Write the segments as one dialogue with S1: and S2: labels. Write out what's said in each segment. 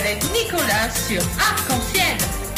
S1: avec Nicolas sur Arc-en-Ciel.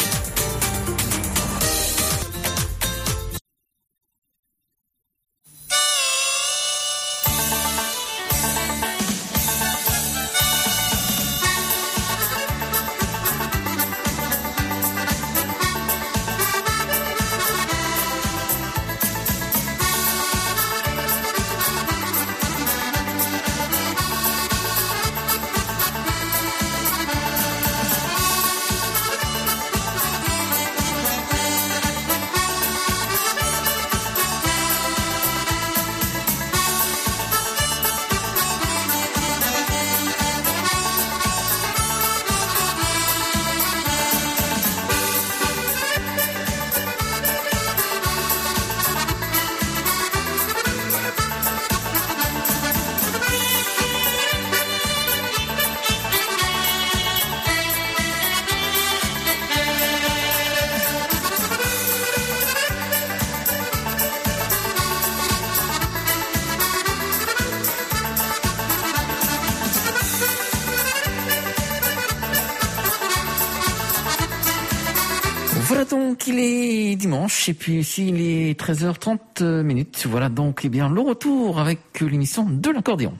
S2: Voilà donc, il est dimanche et puis ici il est 13h30. Voilà donc, eh bien, le retour avec l'émission de l'accordéon.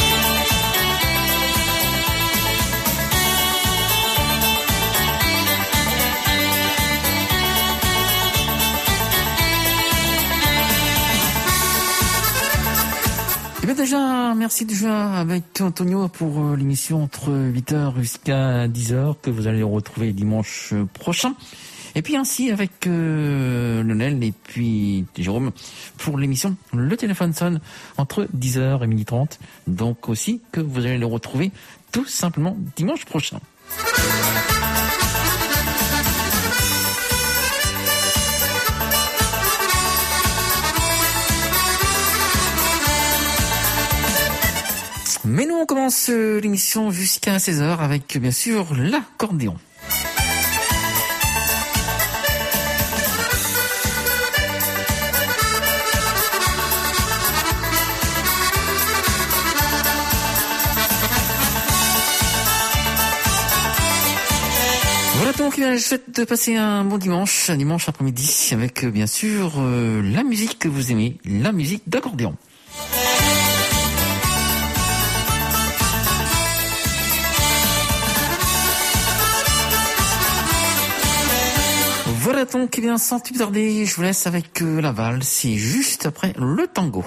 S2: Eh bien déjà, merci déjà avec Antonio pour l'émission entre 8h jusqu'à 10h que vous allez retrouver dimanche prochain. Et puis ainsi avec Lionel et puis Jérôme pour l'émission Le téléphone sonne entre 10h et 12h30. Donc aussi que vous allez le retrouver tout simplement dimanche prochain. Mais nous on commence l'émission jusqu'à 16h avec bien sûr l'accordéon. Voilà donc, je souhaite de passer un bon dimanche après-midi avec bien sûr la musique que vous aimez, la musique d'accordéon. Voilà donc, eh bien, sans plus tarder, je vous laisse avec la valse, c'est juste après le tango.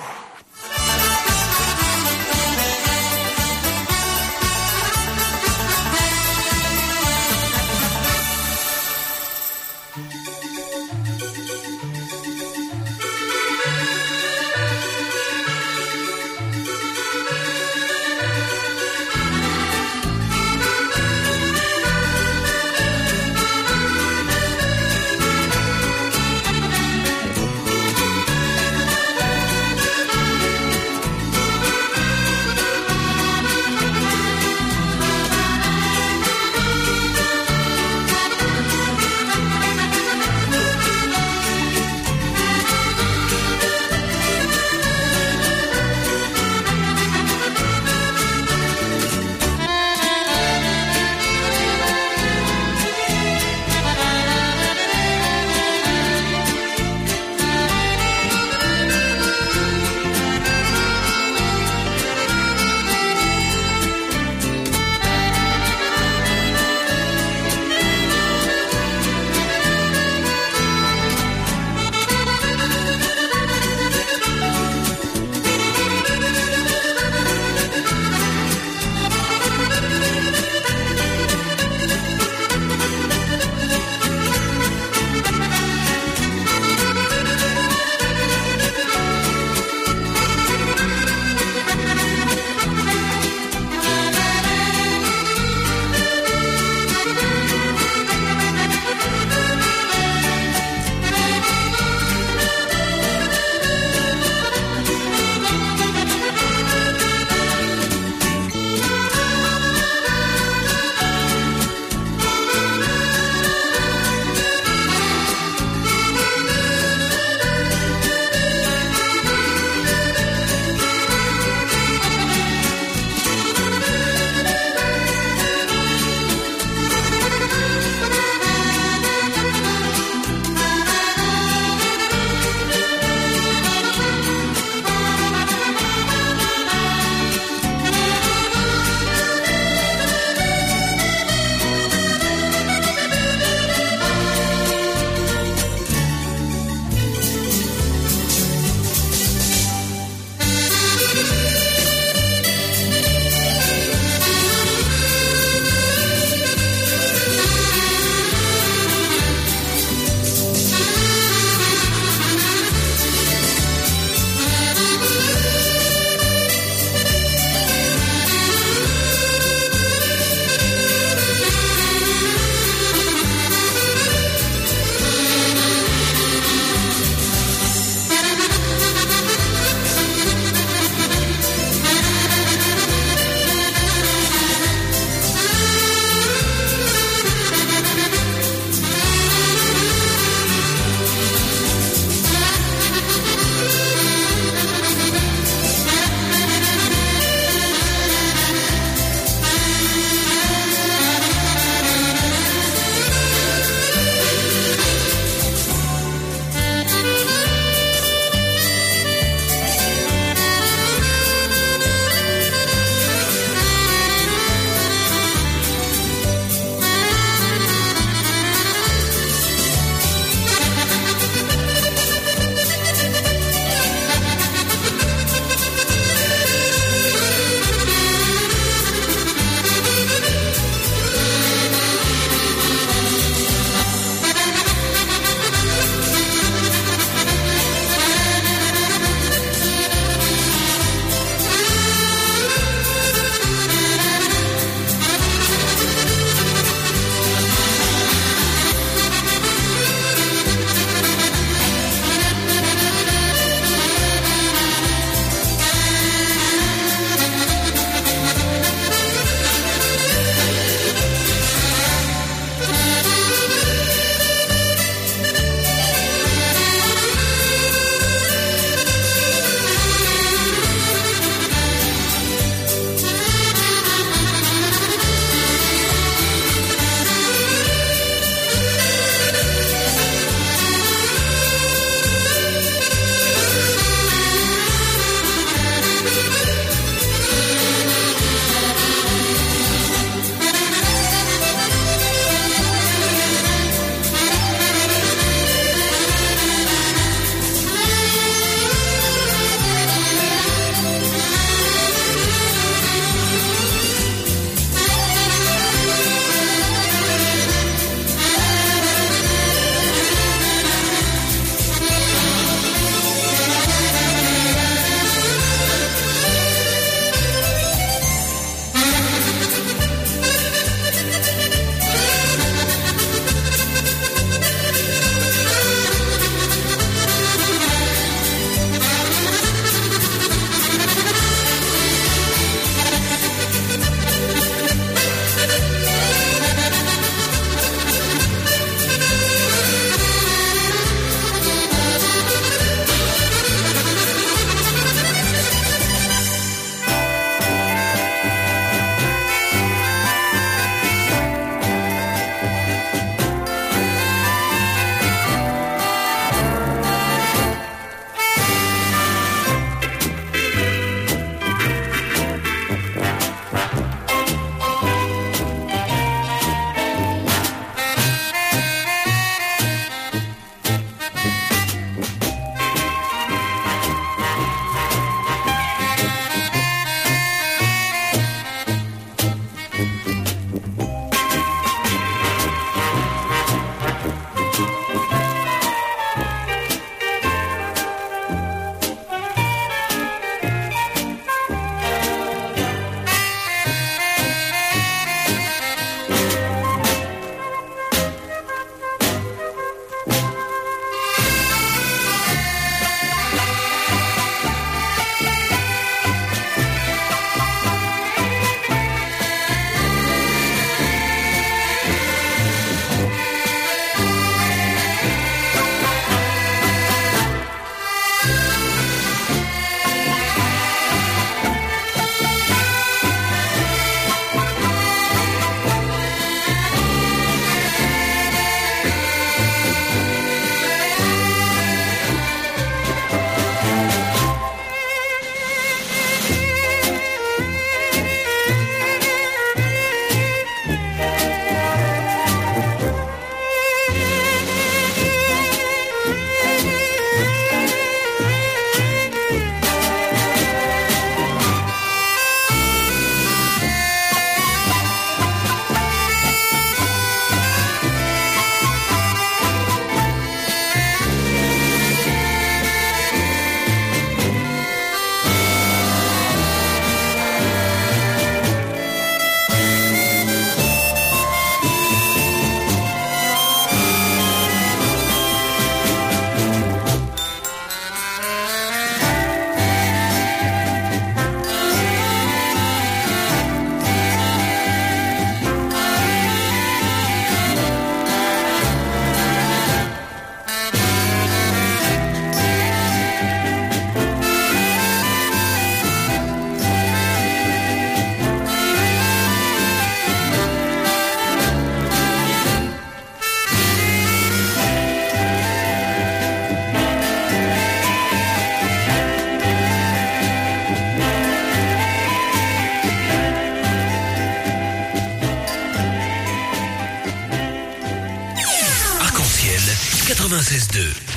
S3: 96.2.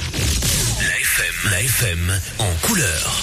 S3: La FM en couleur.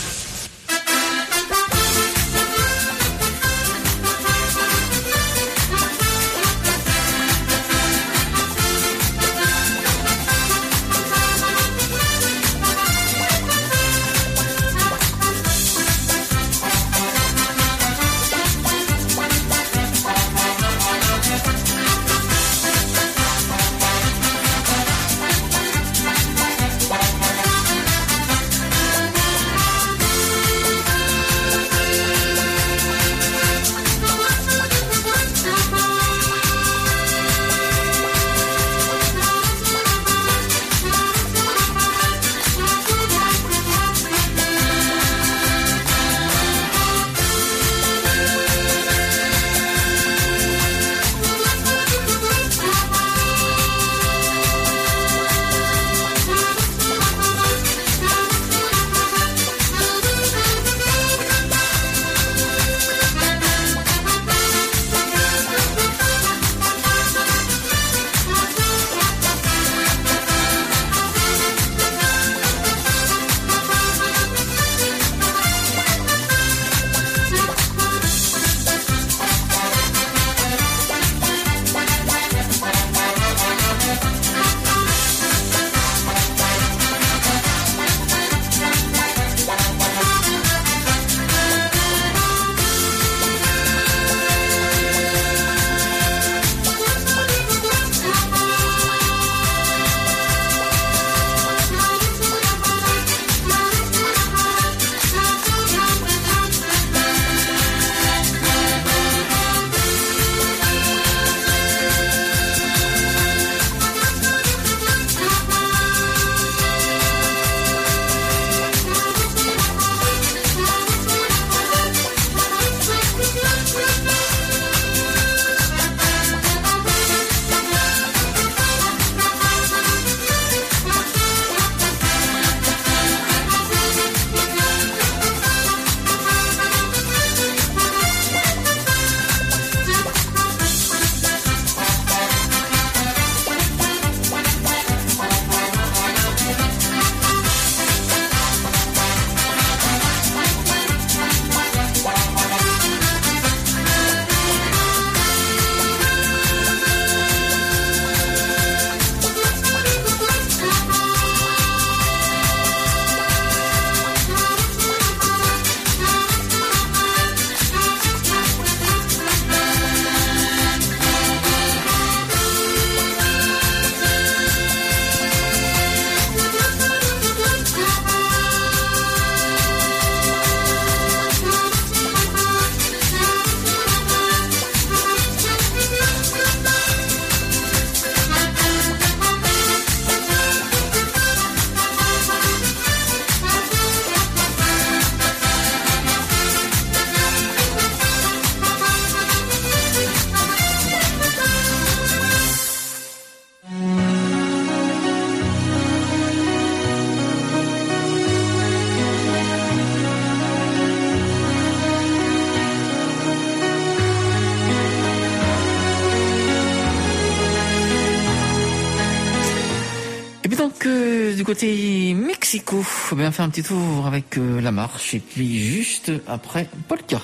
S2: du côté Mexico. On va faire un petit tour avec la marche et puis juste après Polka.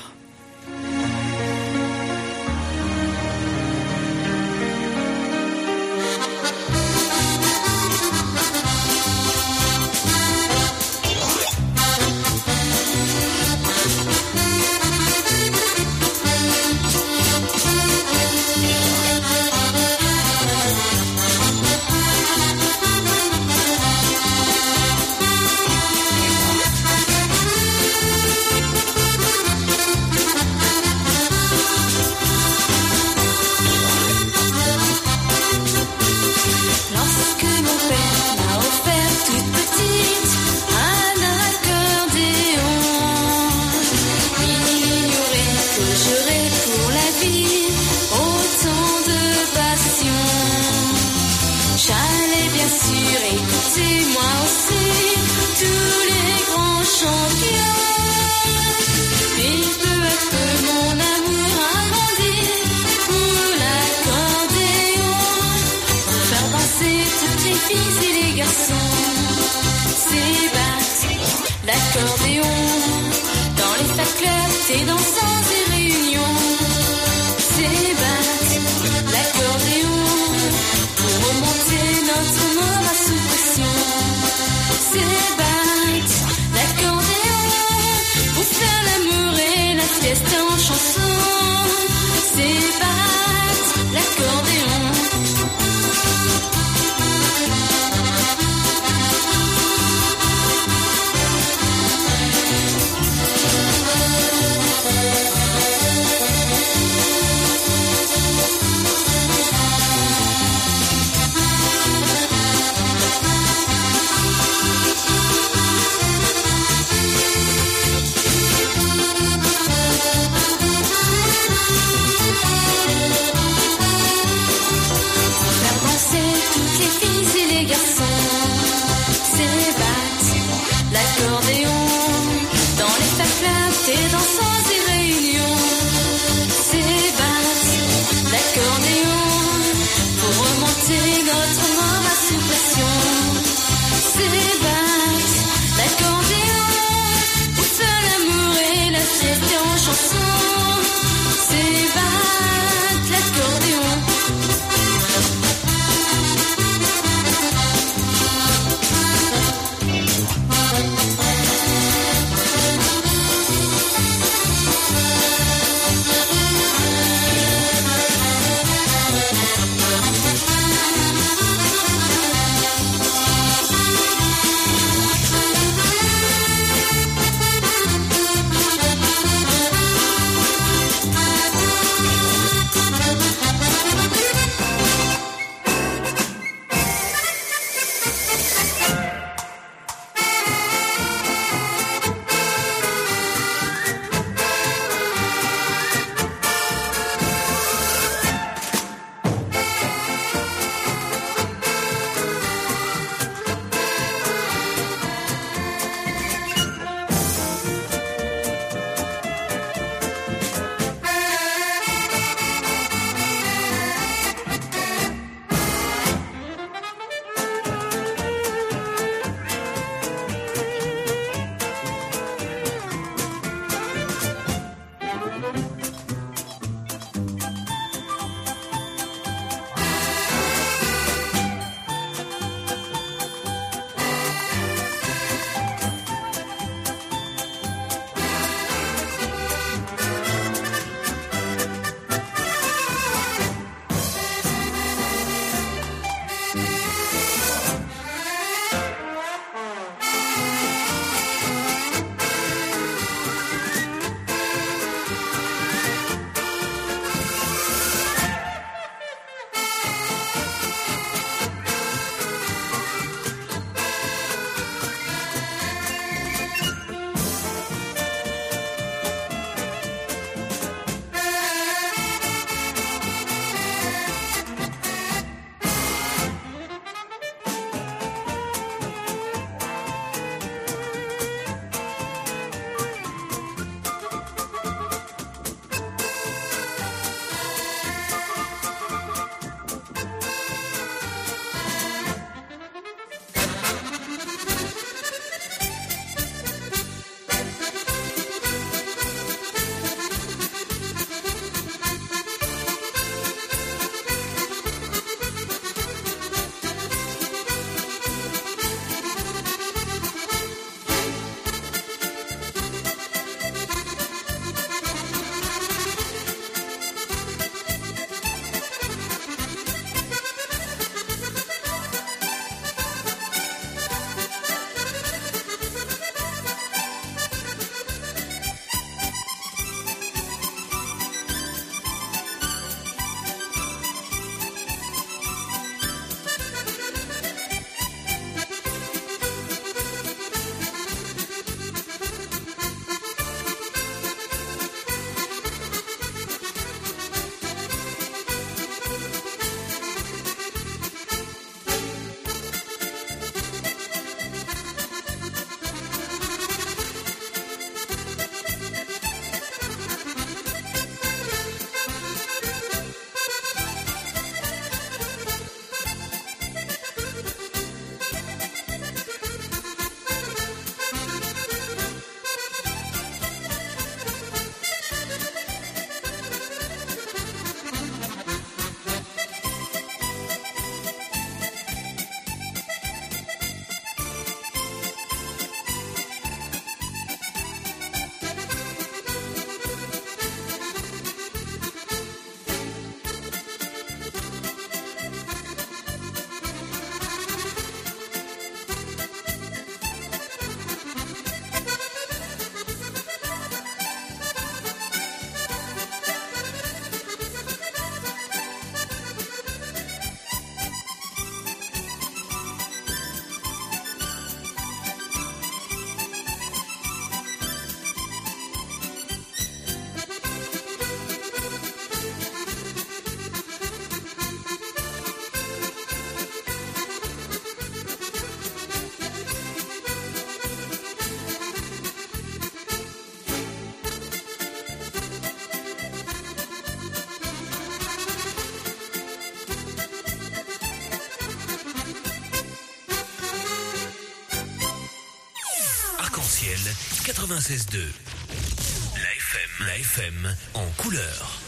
S3: Essentiel 96.2. La FM en couleur.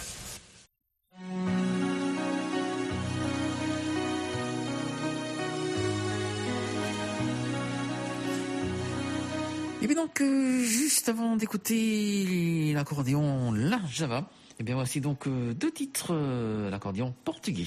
S2: Et bien donc, juste avant d'écouter l'accordéon La Java, et bien voici donc deux titres l'accordéon portugais.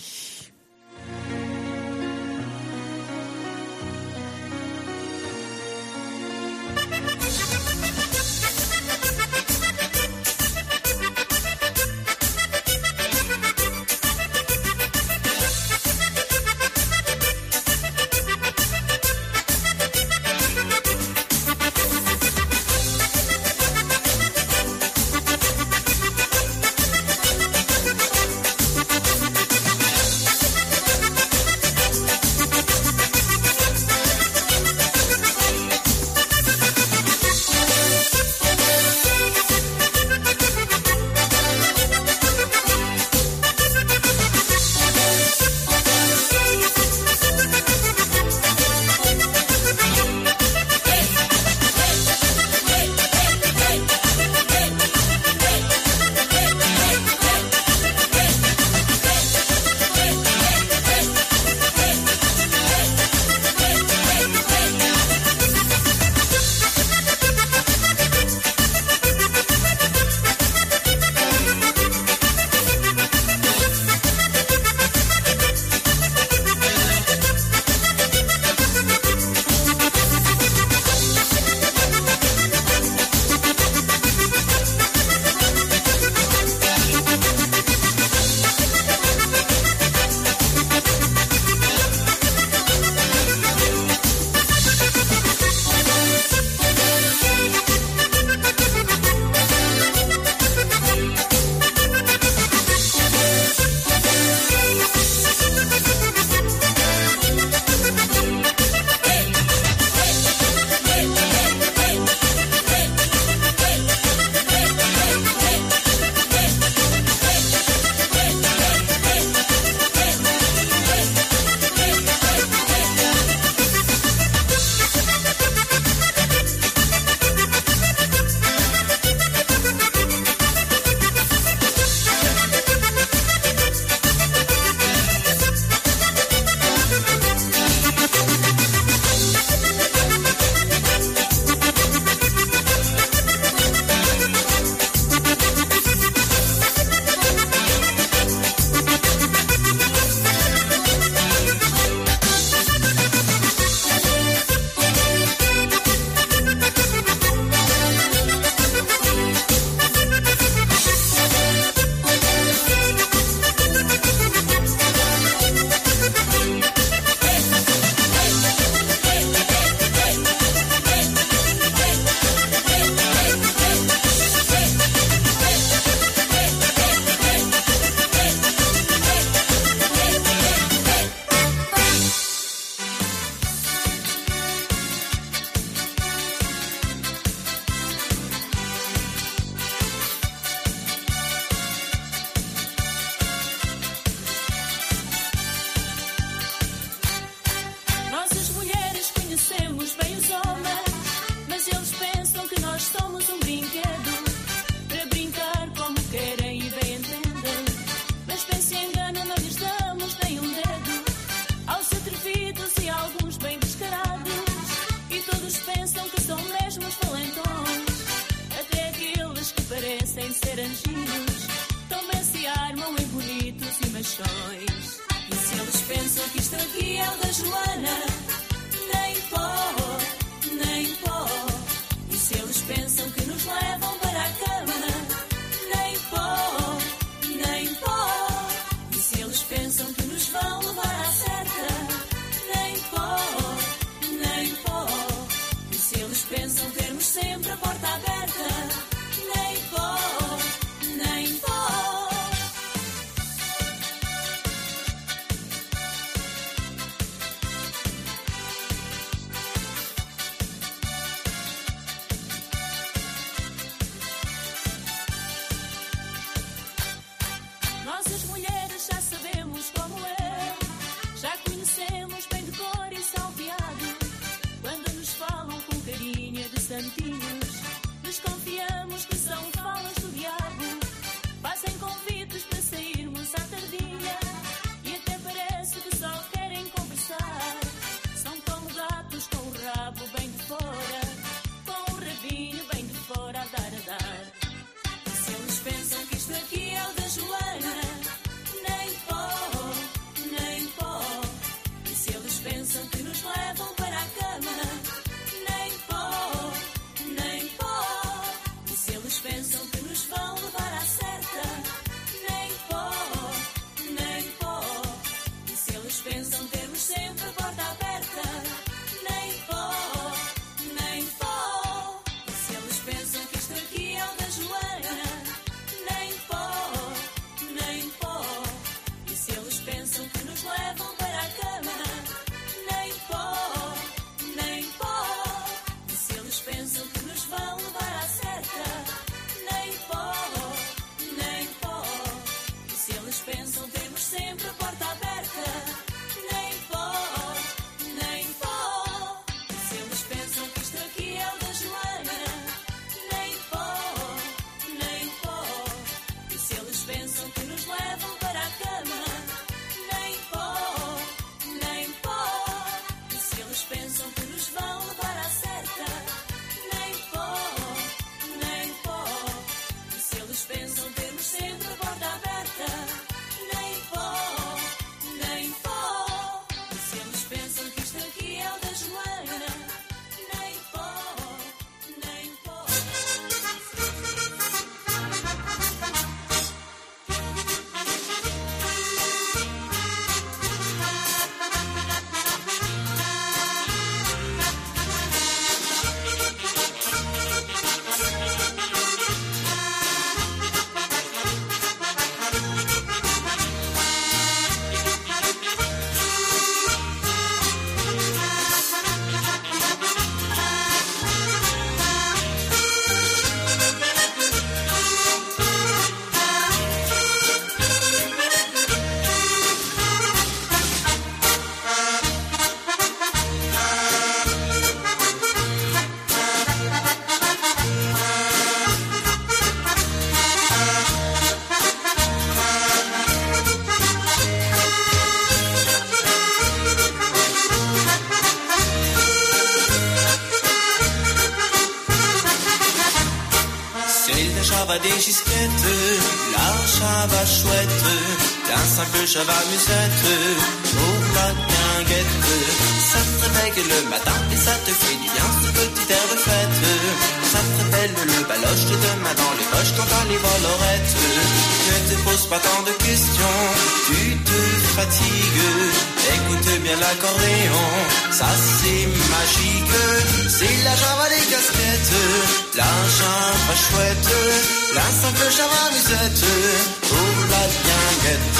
S4: Java des gisquettes, la Java chouette, un simple Java musette, pour la guinguette. Ça te réveille le matin et ça te fait du bien, ce petit air de fête. Ça te rappelle le baloche de main dans les poches quand t'as les volerettes. Ne te pose pas tant de questions, tu te fatigues. Écoute bien l'accordéon, ça c'est magique. C'est la Java des casquettes, la Java chouette, la simple Java musette, pour la guinguette.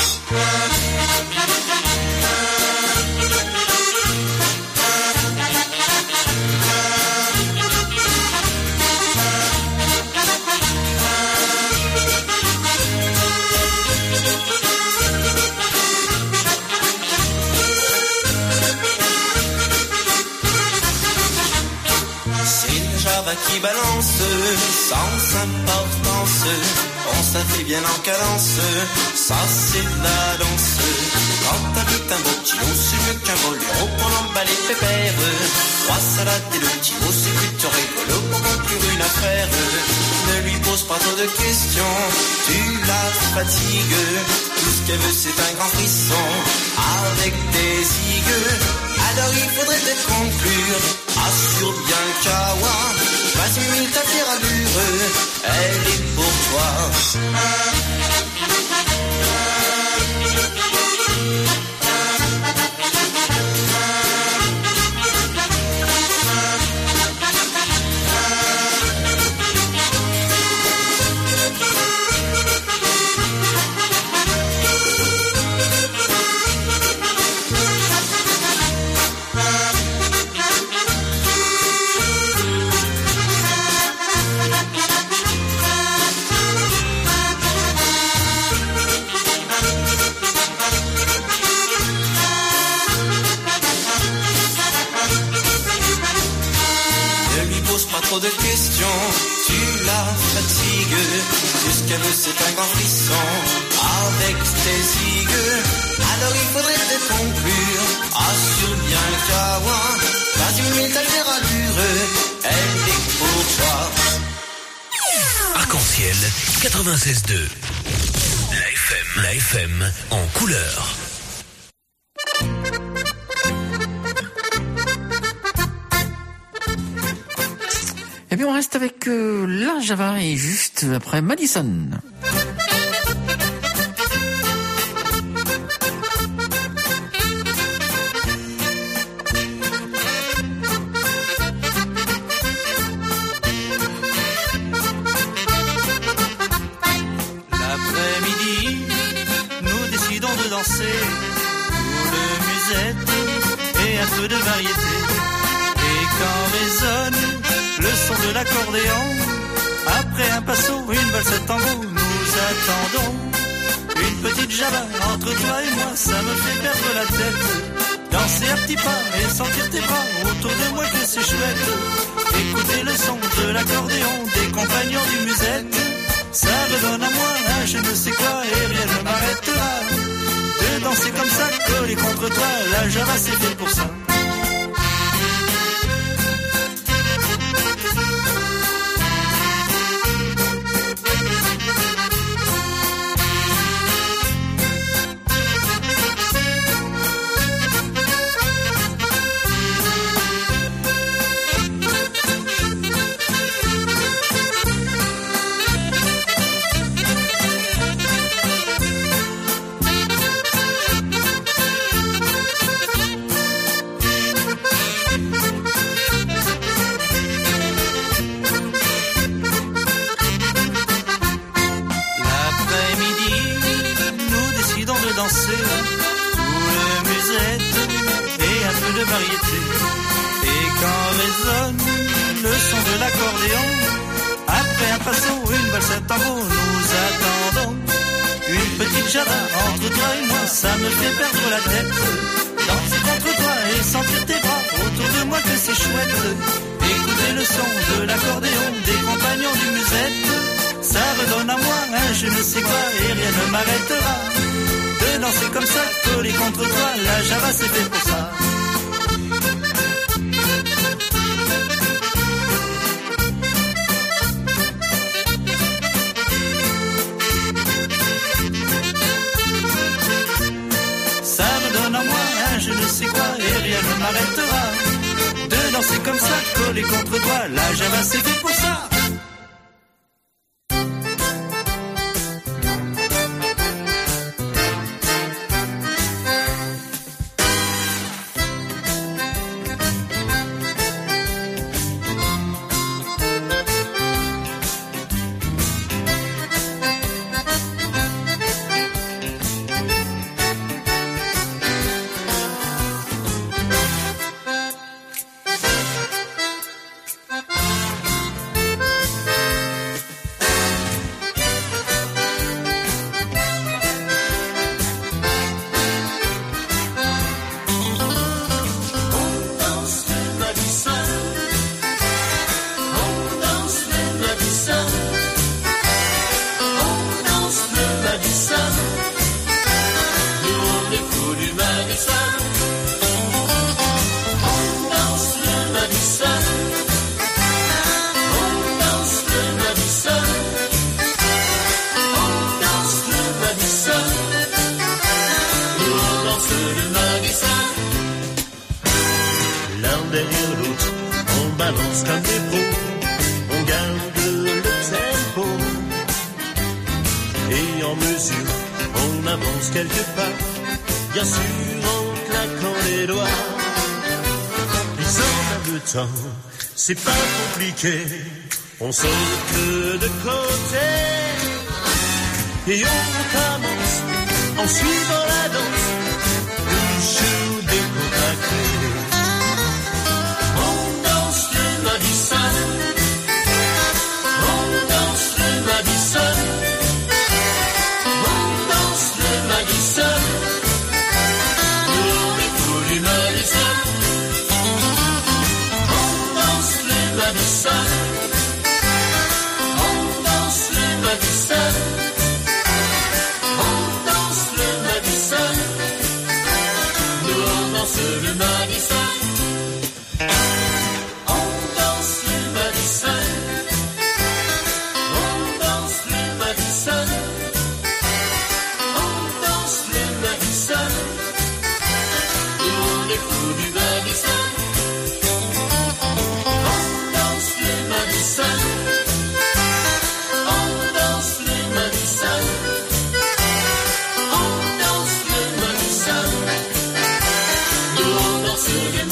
S4: Qui balance sans importance, on s'affaire bien en cadence, ça c'est la danse. Quand t'habites un beau petit lot, c'est mieux qu'un boléro pour l'emballer pépère. 3 salades et le petit mot, c'est plutôt rigolo pour conclure une affaire. Ne lui pose pas trop de questions, tu la fatigues. Tout ce qu'elle veut c'est un grand frisson avec des zigues. Alors il faudrait te conclure, assure bien le kawa. Vas-y, mille ta fière allure, elle est pour toi. De questions, tu la fatigues. Tout ce qu'elle veut c'est un grand frisson avec tes zigues. Alors il faudrait te conclure, assure bien le kawa. Vas-y mille ta fière allure, elle est pour toi.
S3: Arc-en-ciel 96.2. La FM en couleur.
S2: Et puis on reste avec la Java et juste après Madison.
S4: L'après-midi, nous décidons de danser pour le musette et un peu de variété. Et quand résonne le son de l'accordéon, après un passo, une valse tango, nous attendons une petite Java entre toi et moi, ça me fait perdre la tête. Danser à petits pas et sentir tes bras autour de moi que c'est chouette. Écouter le son de l'accordéon des compagnons du musette, ça redonne à moi un je ne sais quoi et rien ne m'arrêtera. De danser comme ça, collé contre toi, la Java c'est fait pour ça. Entre toi et moi, ça me fait perdre la tête. Danser contre toi et sentir tes bras autour de moi que c'est chouette. Écouter le son de l'accordéon des compagnons du musette, ça redonne à moi un je ne sais quoi et rien ne m'arrêtera. De danser comme ça, collé contre toi, la Java c'est fait pour ça. m'arrêtera de danser comme ça, collé contre toi. La Java c'est fait pour ça.
S5: C'est pas compliqué, on saute que de côté et on commence en suivant la danse, toujours décontracté. On danse le Madison, on danse le Madison, on danse le Madison, on est fous du Madison. Madison, on danse le Madison, on danse le Madison, nous on danse le Madison, on danse le Madison, on danse le Madison, on danse le Madison, nous on est fous du Madison. Madison, on danse le Madison, on danse le Madison, nous on danse le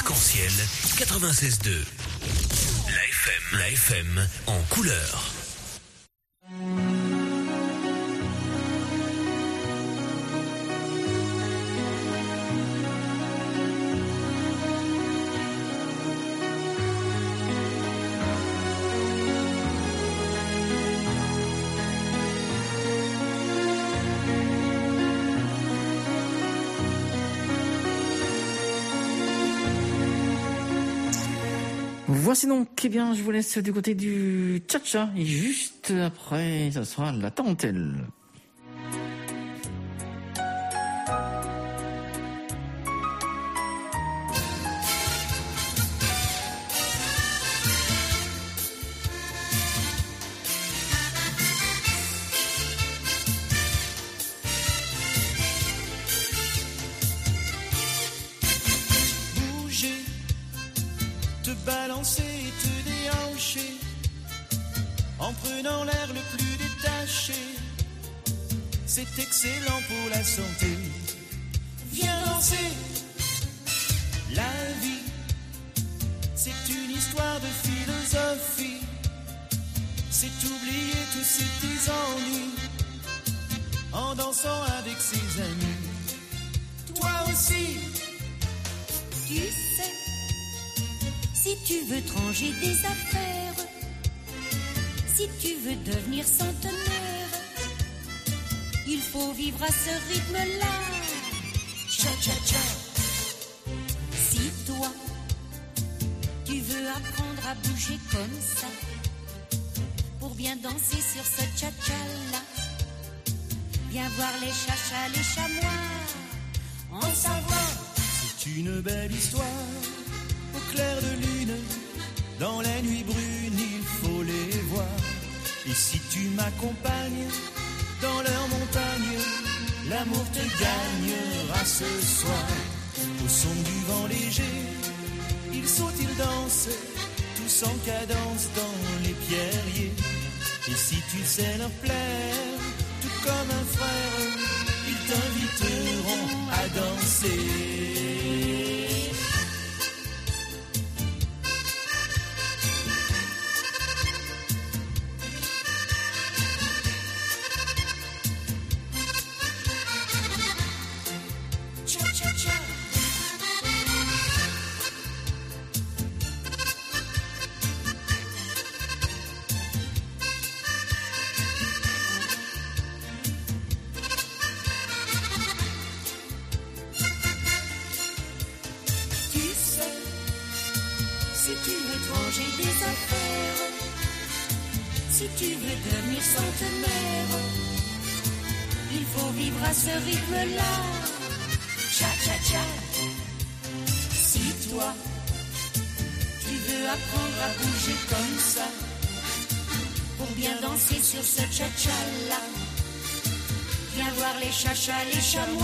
S3: Arc-en-ciel 96.2. La FM en couleur.
S2: Voici donc, eh bien, je vous laisse du côté du cha-cha, et juste après, ça sera la tarentelle.
S6: Balancer et te déhancher en prenant l'air le plus détaché, c'est excellent pour la santé. Viens danser, la vie, c'est une histoire de philosophie, c'est oublier tous ces petits ennuis en dansant avec ses amis. Toi aussi,
S7: tu sais, si tu veux te ranger des affaires, si tu veux devenir centenaire, il faut vivre à ce rythme-là. Cha-cha-cha. Si toi, tu veux apprendre à bouger comme ça, pour bien danser sur ce cha-cha-là, viens voir les chachas, les chamois, en savoir.
S6: C'est une belle histoire. Au clair de lune, dans la nuit brune, il faut les voir. Et si tu m'accompagnes dans leur montagne, l'amour te gagnera ce soir. Au son du vent léger, ils sautent, ils dansent, tous en cadence dans les pierriers. Et si tu sais leur plaire, tout comme un frère, ils t'inviteront à danser.
S7: Sur ce cha-cha-là, viens voir les chachas, les chamois.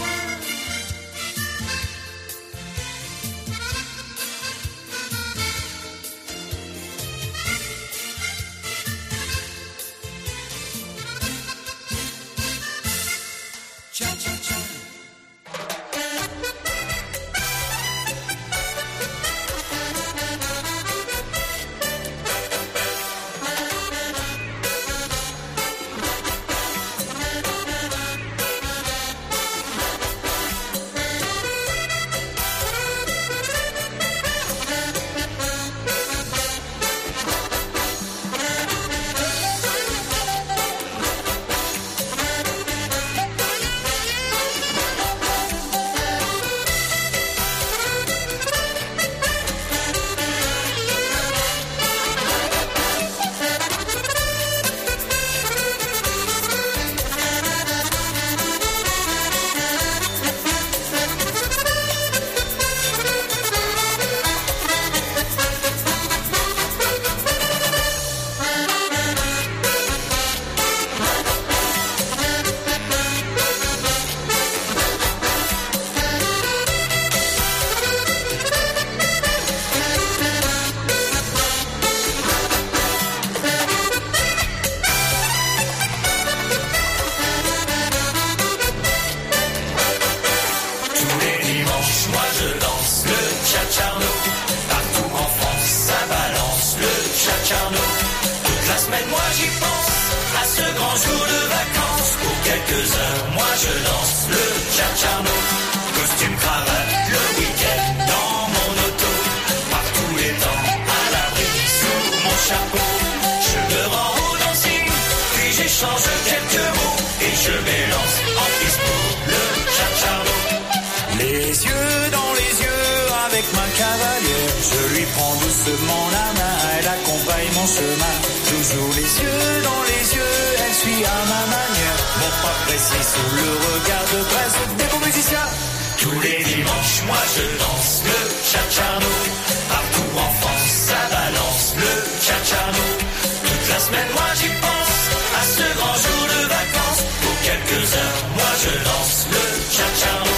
S8: moi je danse le cha-charno. Costume cravate le week-end dans mon auto, par tous les temps à l'abri sous mon chapeau. Je me rends au dancing, puis j'échange quelques mots et je m'élance en piste pour le cha-charno. Les yeux dans les yeux avec ma cavalière, je lui prends doucement la main, elle accompagne mon chemin. Toujours les yeux dans les yeux, elle suit à ma manière. Mon pas précis sous le regard de presse des beaux musiciens. Tous les dimanches, moi je danse le cha-charno. Partout en France, ça balance le cha-charno. Toute la semaine, moi j'y pense à ce grand jour de vacances. Pour quelques heures, moi je danse le cha-charno.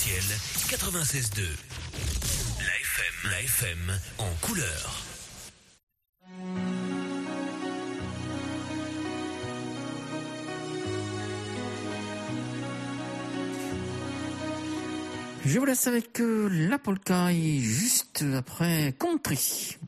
S3: officiel 96.2. La FM en couleur.
S2: Je vous laisse avec la polka et juste après country.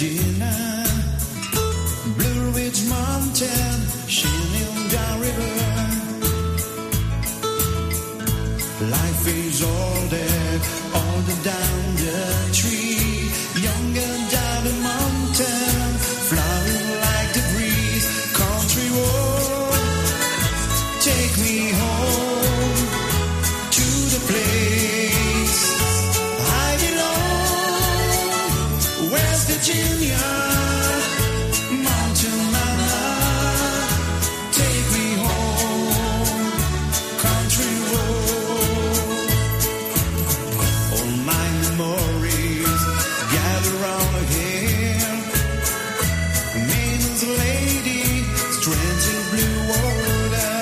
S6: Virginia, Blue Ridge Mountain, Shenandoah River. Life is older, older down the tree, younger down the mountain, flowering like the breeze. Country road, take me home to the place I belong, West Virginia, mountain mama, take me home, country road. All my memories gather round again. Maiden's lady, strands in blue water.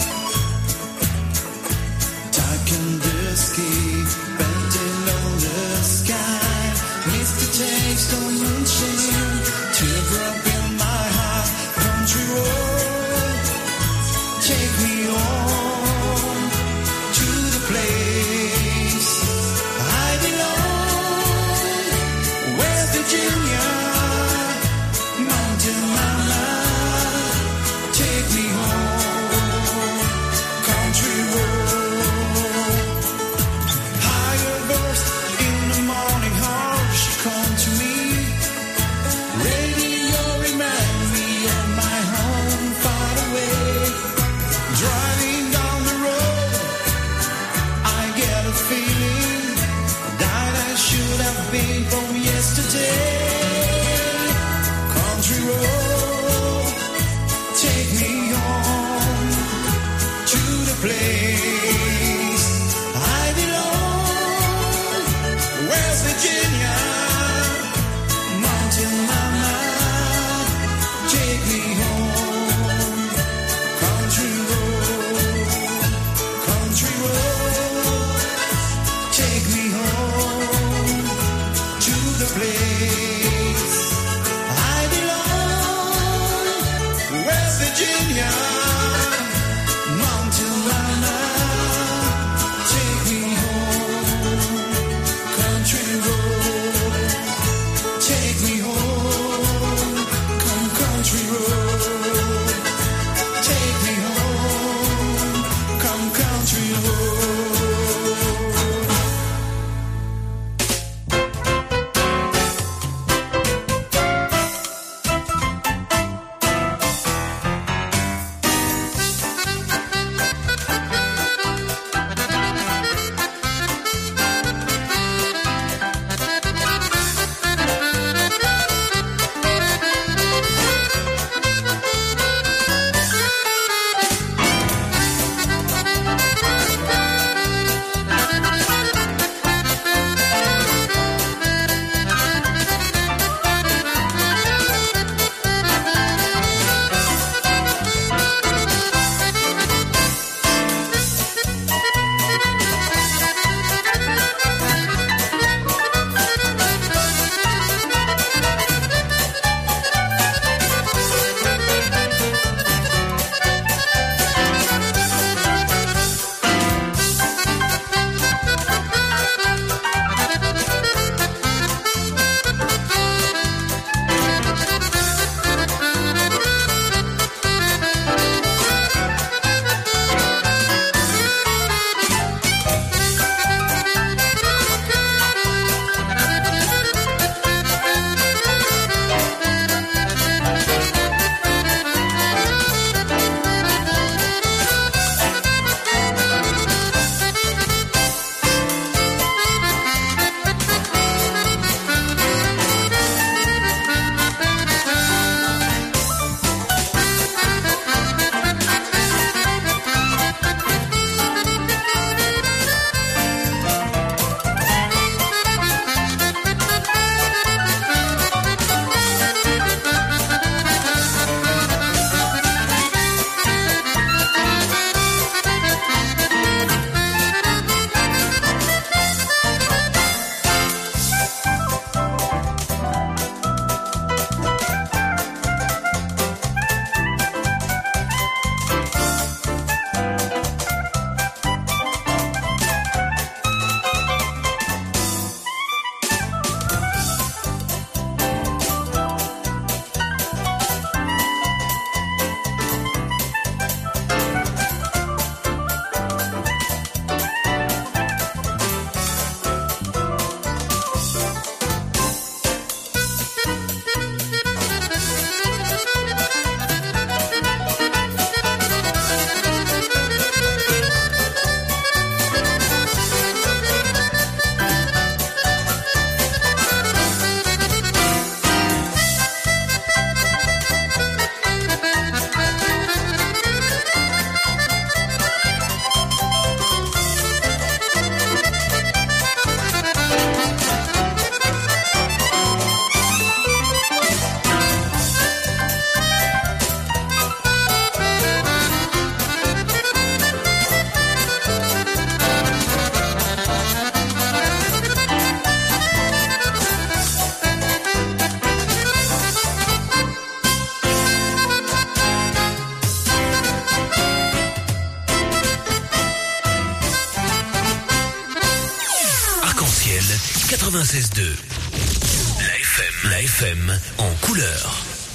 S6: Dark and dusky, painted on the sky. Misty taste of moonshine, teardrop in my heart. Country road, take me home to the place I belong, West Virginia, mountain mama, take me home, country road. Higher burst in the morning hush, come to me. Radio remind me of my home far away. Driving down the road, I get a feeling that I should have been from yesterday. Country road, take me home to the place I belong, West Virginia, mountain mama, take me home, country road, take me home to the place I belong, West Virginia, mountain mama, take me home, country road.
S3: 96.2. La FM en couleur.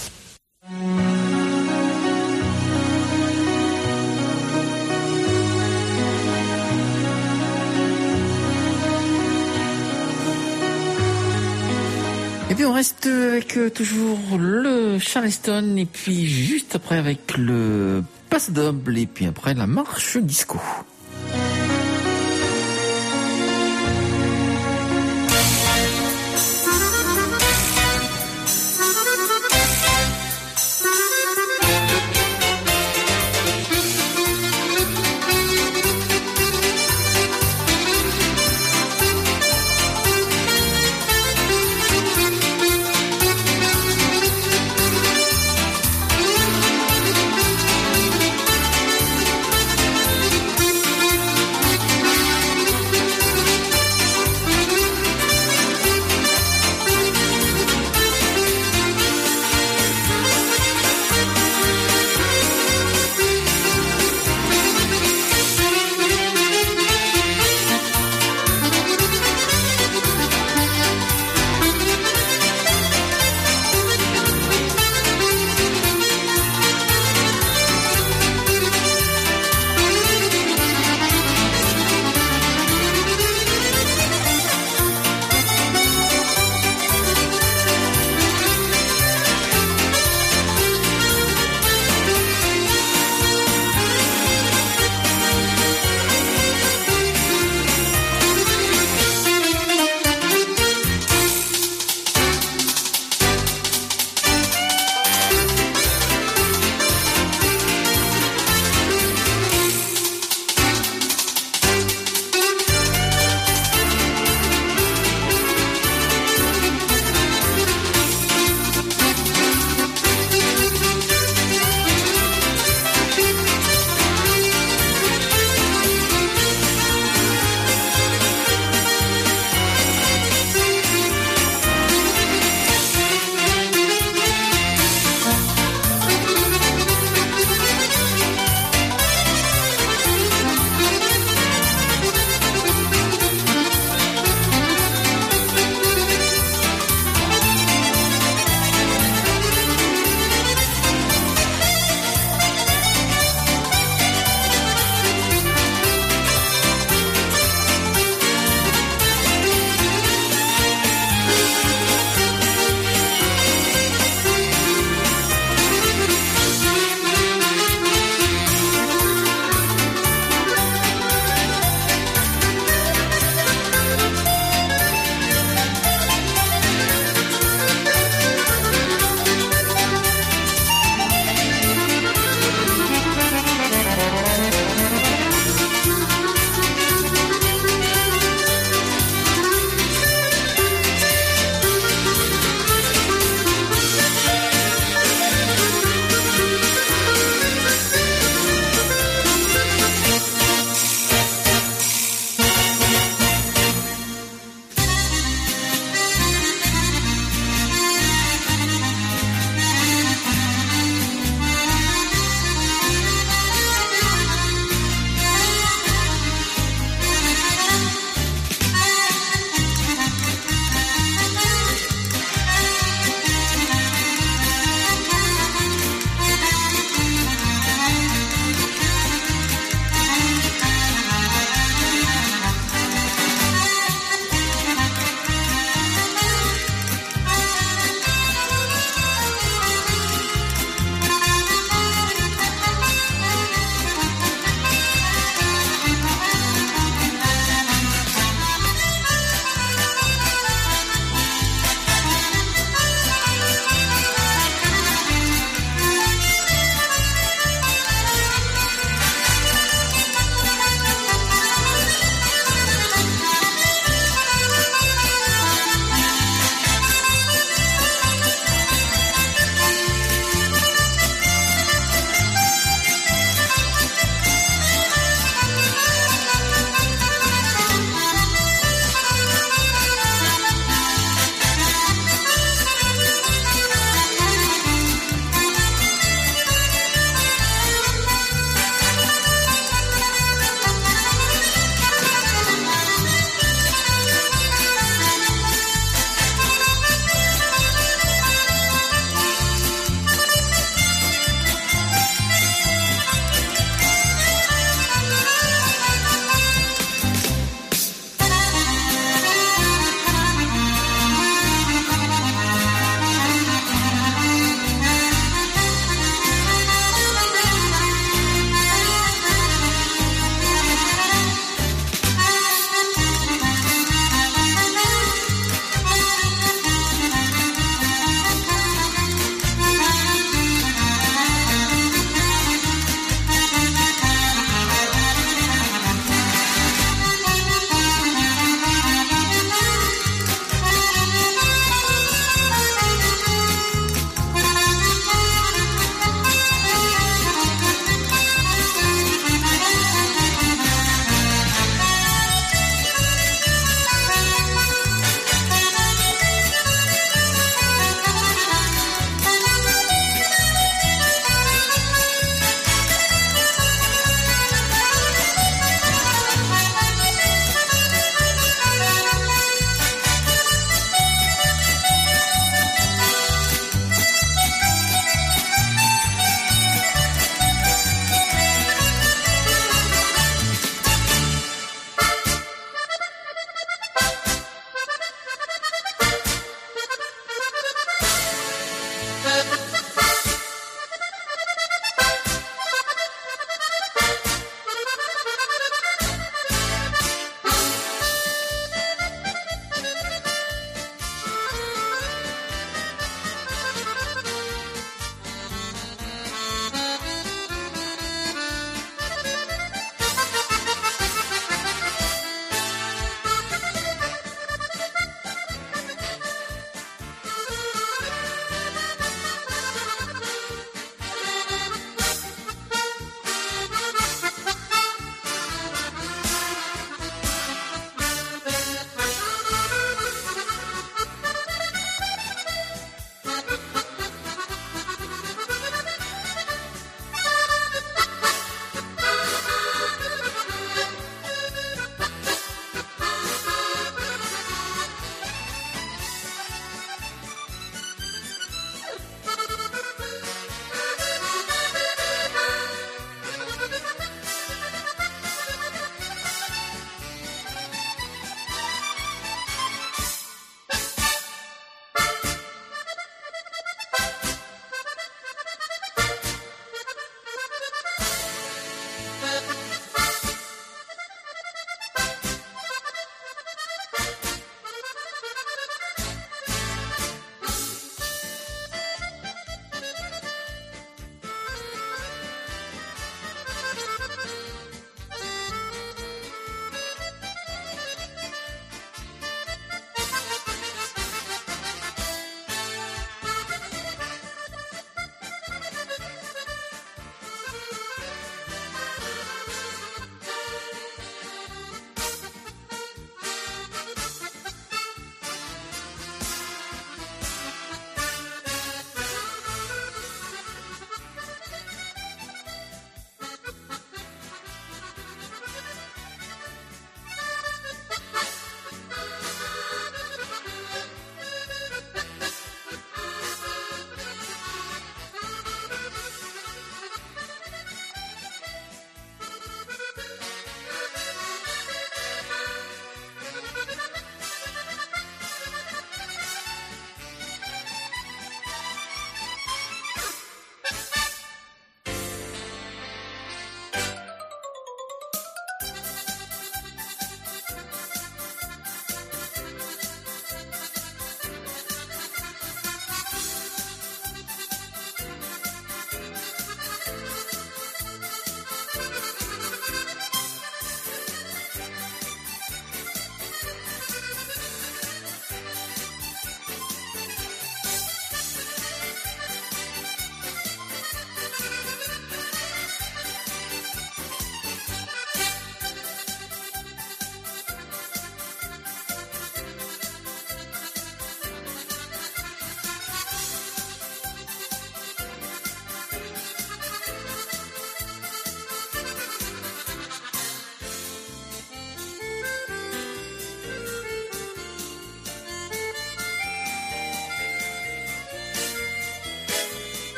S2: Et puis on reste avec toujours le Charleston et puis juste après avec le Passe Double et puis après la marche disco.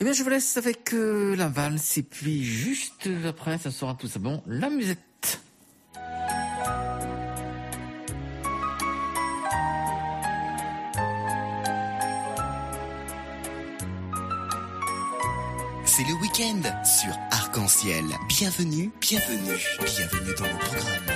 S2: Eh bien, je vous laisse avec la valse et puis juste après, ça sera tout ça bon, la musette.
S9: C'est le week-end sur Arc-en-Ciel. Bienvenue, bienvenue, bienvenue dans le programme.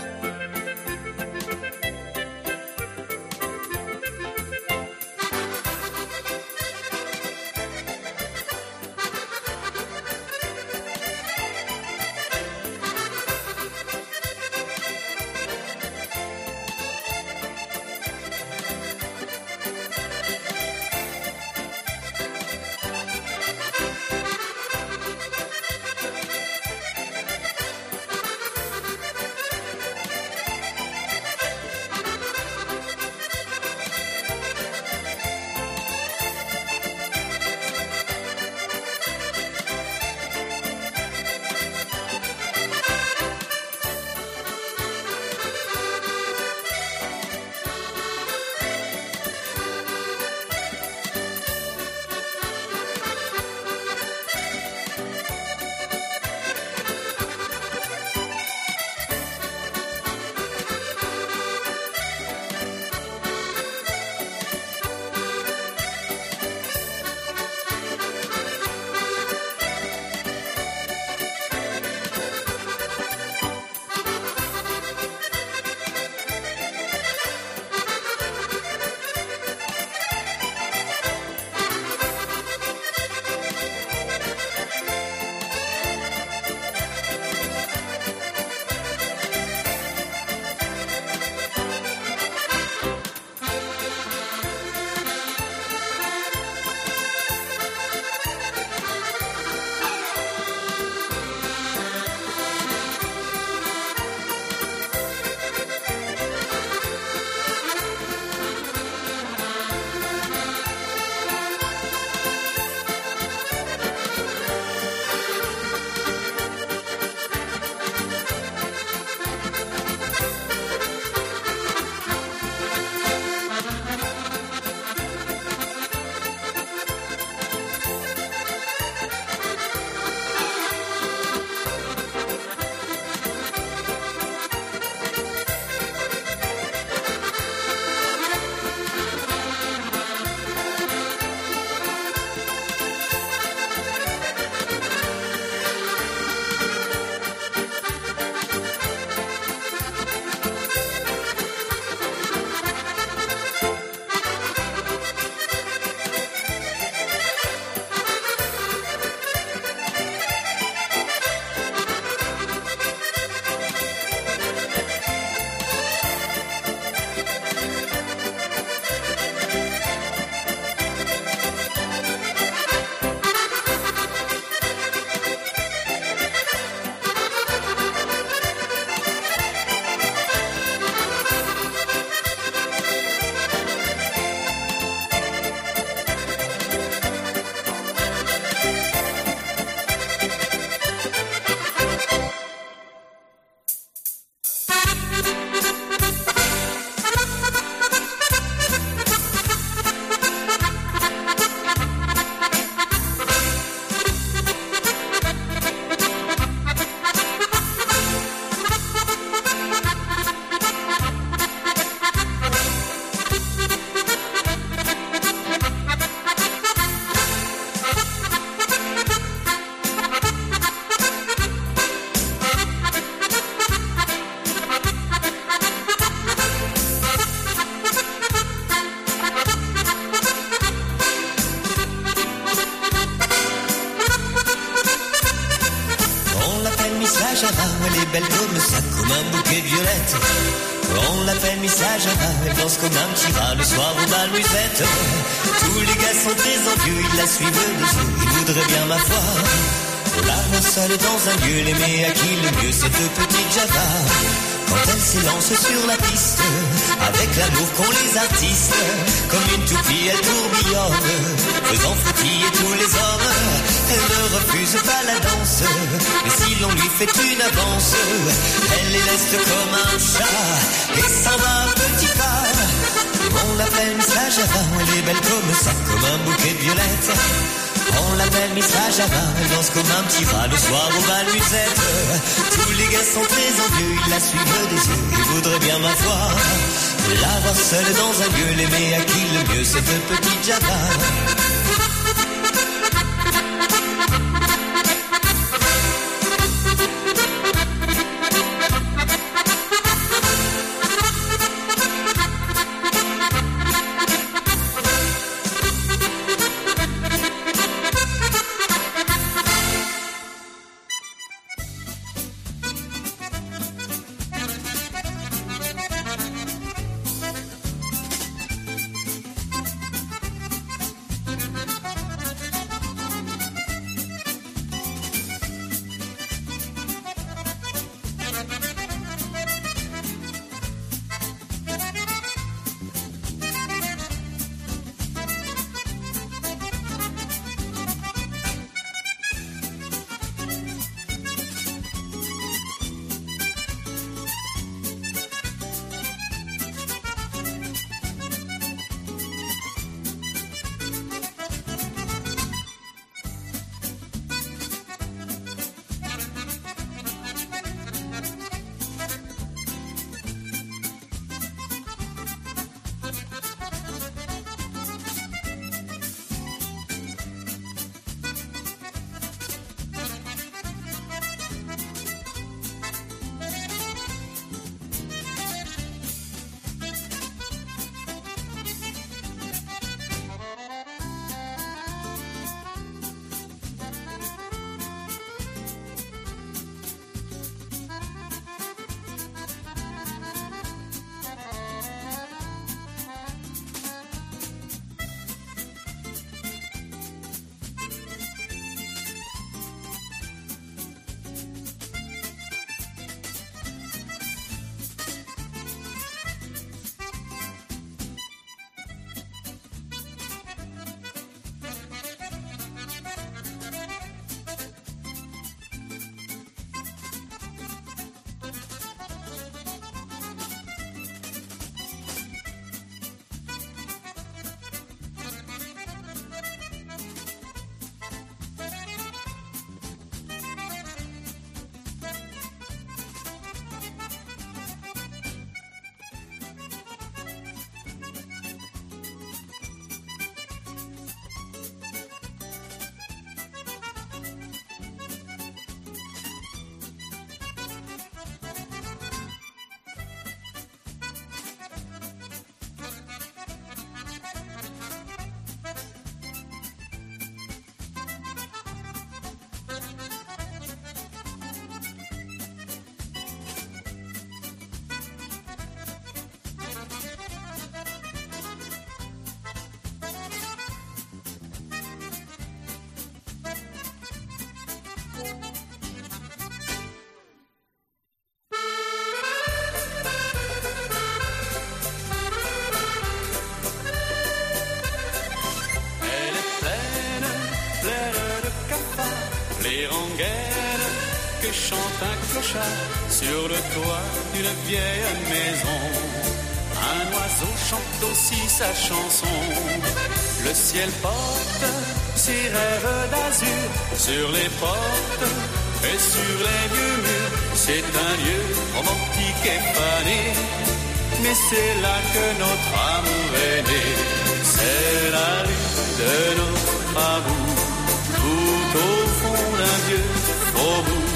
S10: Elle est belle comme ça, comme un bouquet de violettes. On l'appelle Miss Ajara, elle danse comme un petit rat le soir au bal musette. Tous les gars sont très envieux, ils la suivent de yeux, ils voudraient bien ma foi. La voir seule dans un lieu, l'aimer à qui le mieux, cette petite Java. Quand elle s'élance sur la piste, avec l'amour qu'ont les artistes, comme une toupie elle tourbillonne, faisant frétiller tous les hommes. Elle ne refuse pas la danse, mais si l'on lui fait une avance, elle est leste comme un chat, et s'en va à petits pas. On l'appelle Miss Java, elle est belle comme ça, comme un bouquet de violettes. On l'appelle Miss La Java, elle danse comme un petit rat le soir au bal musette. Tous les gars sont très envieux, ils la suivent des yeux, ils voudraient bien ma foi la voir seule dans un lieu, l'aimer à qui le mieux, cette petite Java.
S4: Que chante un clochard sur le toit d'une vieille maison. Un oiseau chante aussi sa chanson. Le ciel porte ses rêves d'azur sur les portes et sur les vieux murs. C'est un lieu romantique et fané, mais c'est là que notre amour est né. C'est la rue de notre amour, tout au fond d'un vieux faubourg.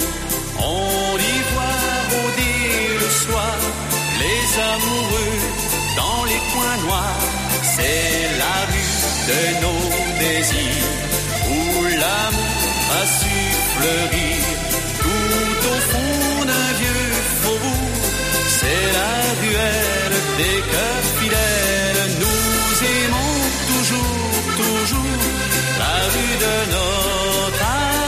S4: On y voit rôder le soir les amoureux dans les coins noirs. C'est la rue de nos désirs où l'amour a su fleurir. Tout au fond d'un vieux faubourg, c'est la ruelle des cœurs fidèles. Nous aimons toujours, toujours la rue de notre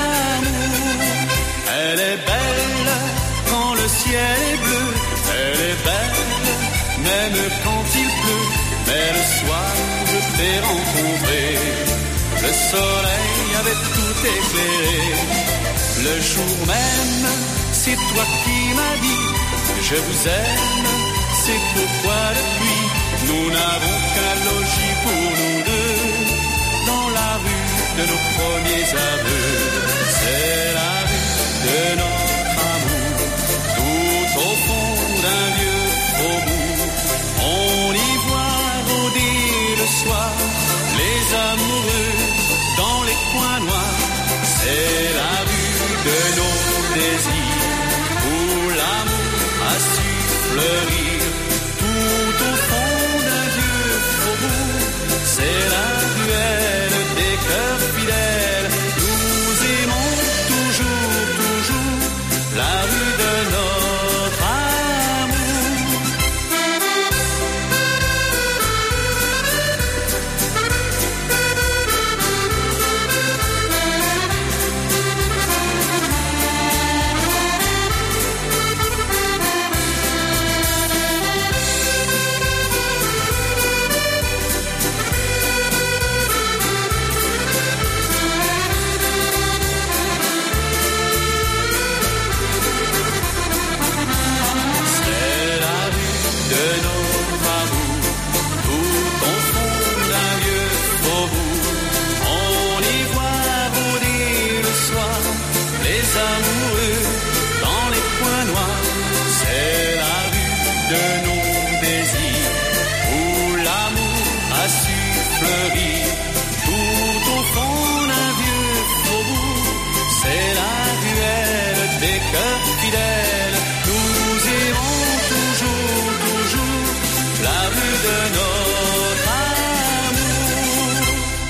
S4: amour. Elle est belle quand le ciel est bleu, elle est belle même quand il pleut. Mais le soir je t'ai rencontré, le soleil avait tout éclairé. Le jour même, c'est toi qui m'as dit je vous aime, c'est pourquoi depuis nous n'avons qu'un logis pour nous deux dans la rue de nos premiers aveux. C'est la rue de notre amour, tout au fond d'un vieux faubourg. On y voit rôder le soir les amoureux dans les coins noirs. C'est la rue de nos désirs, où l'amour a su fleurir. Tout au fond d'un vieux faubourg, c'est la ruelle des cœurs fidèles. Nous aimons toujours, toujours la rue de notre amour. Fidèles, nous irons toujours, toujours la rue de notre amour.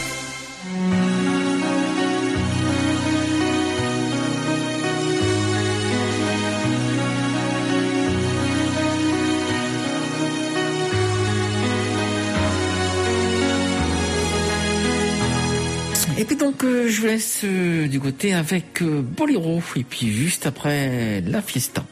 S2: Et puis donc je vous laisse du côté avec Bolero et puis juste après la fiesta.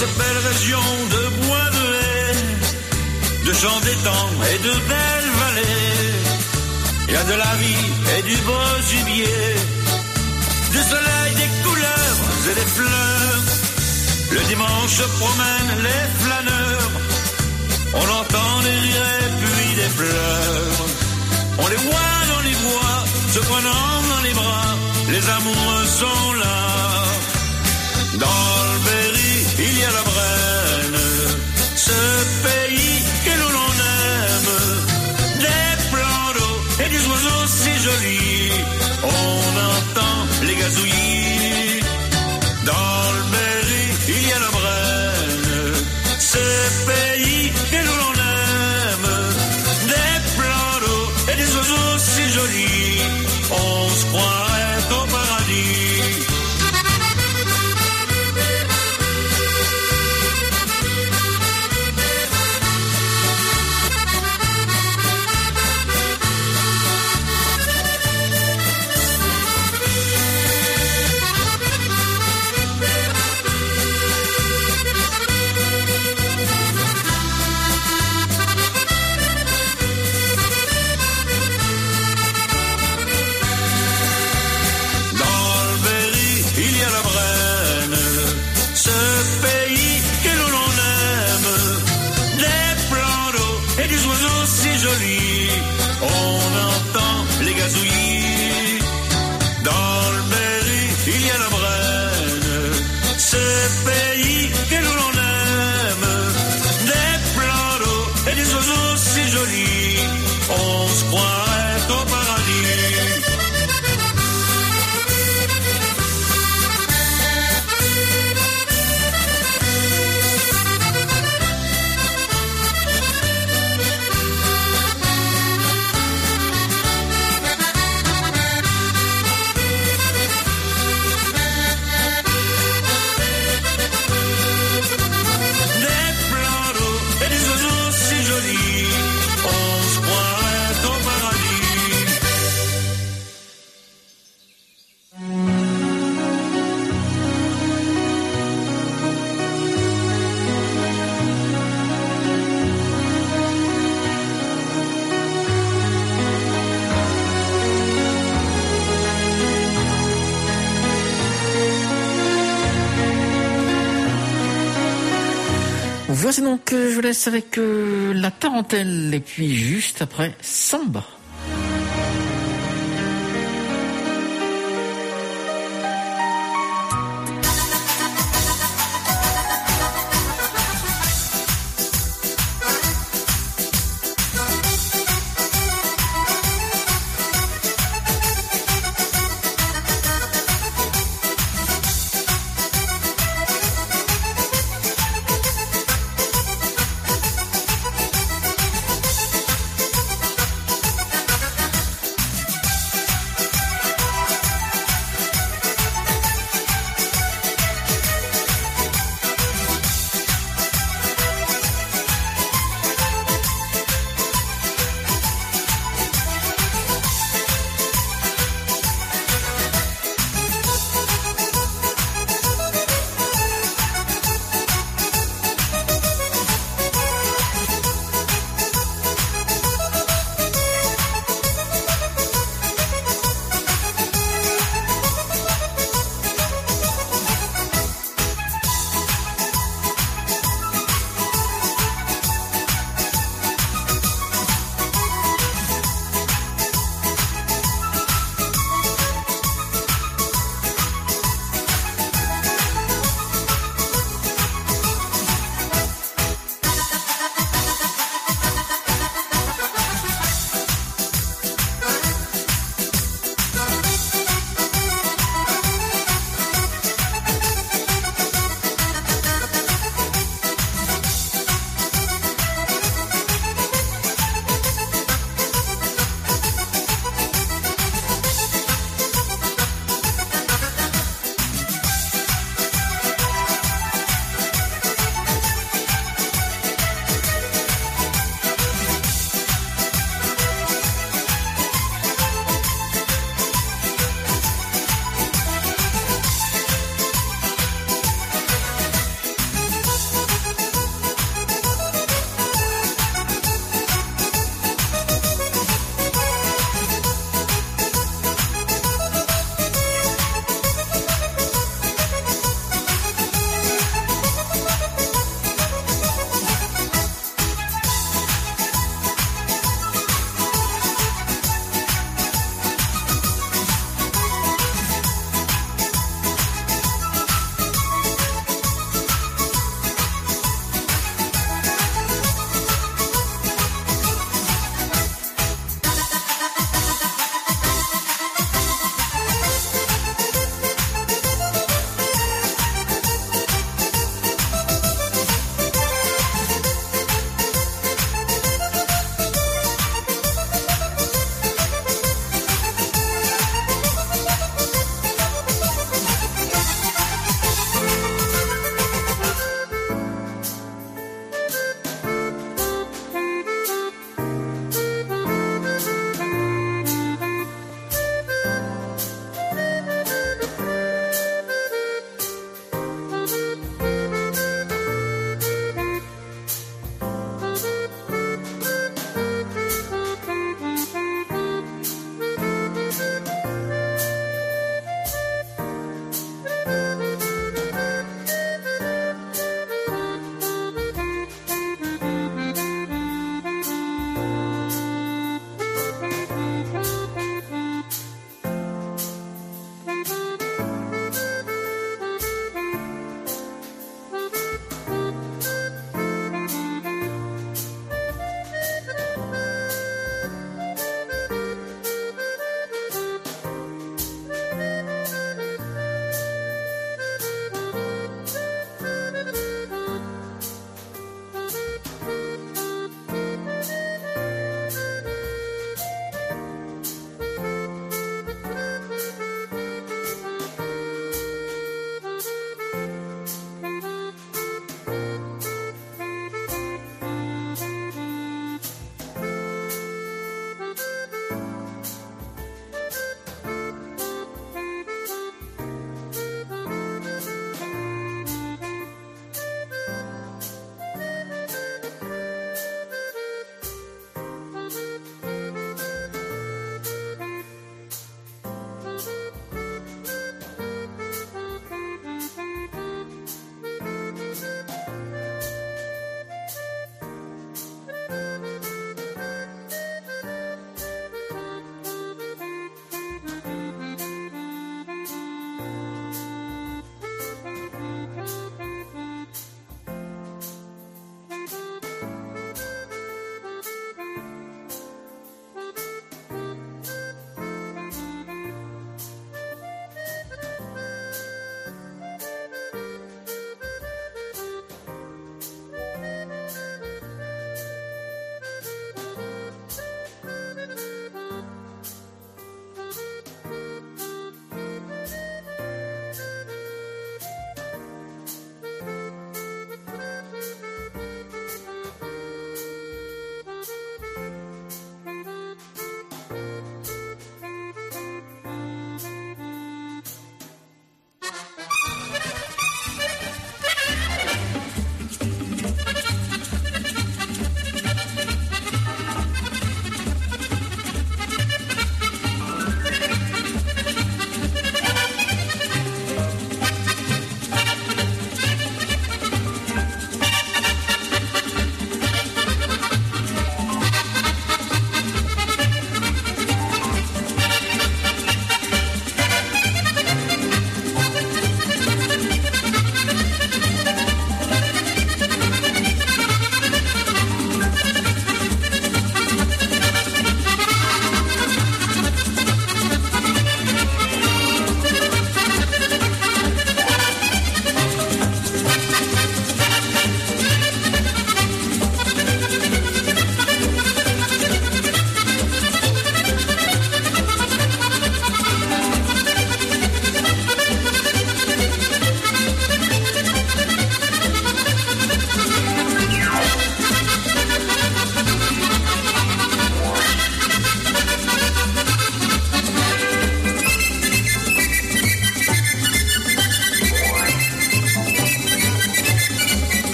S11: cette belle région de bois de haie, de champs d'étangs et de belles vallées. Il y a de la vie et du beau gibier, du soleil, des couleurs et des fleurs. Le dimanche se promènent les flâneurs, on entend des rires et puis des pleurs. On les voit dans les bois, se prenant dans les bras, les amoureux sont là. Dans le Berry, il y a la Brenne, ce pays que nous l'on aime. Des plans d'eau et des oiseaux si jolis, on entend les gazouillis. Dans le Berry, il y a la Brenne, ce pays que nous l'on aime. Des plans d'eau et des oiseaux si jolis, on se croirait au paradis. On entend les gazouillis. Dans le Berry, il y a la Brenne, ce pays que nous l'on aime. Des plans d'eau et des oiseaux si jolis, on se croirait au paradis.
S2: Voici donc, je vous laisse avec la tarentelle et puis juste après, Samba.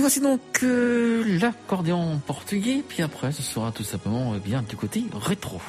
S2: Voici donc l'accordéon portugais, puis après ce sera tout simplement bien du côté rétro.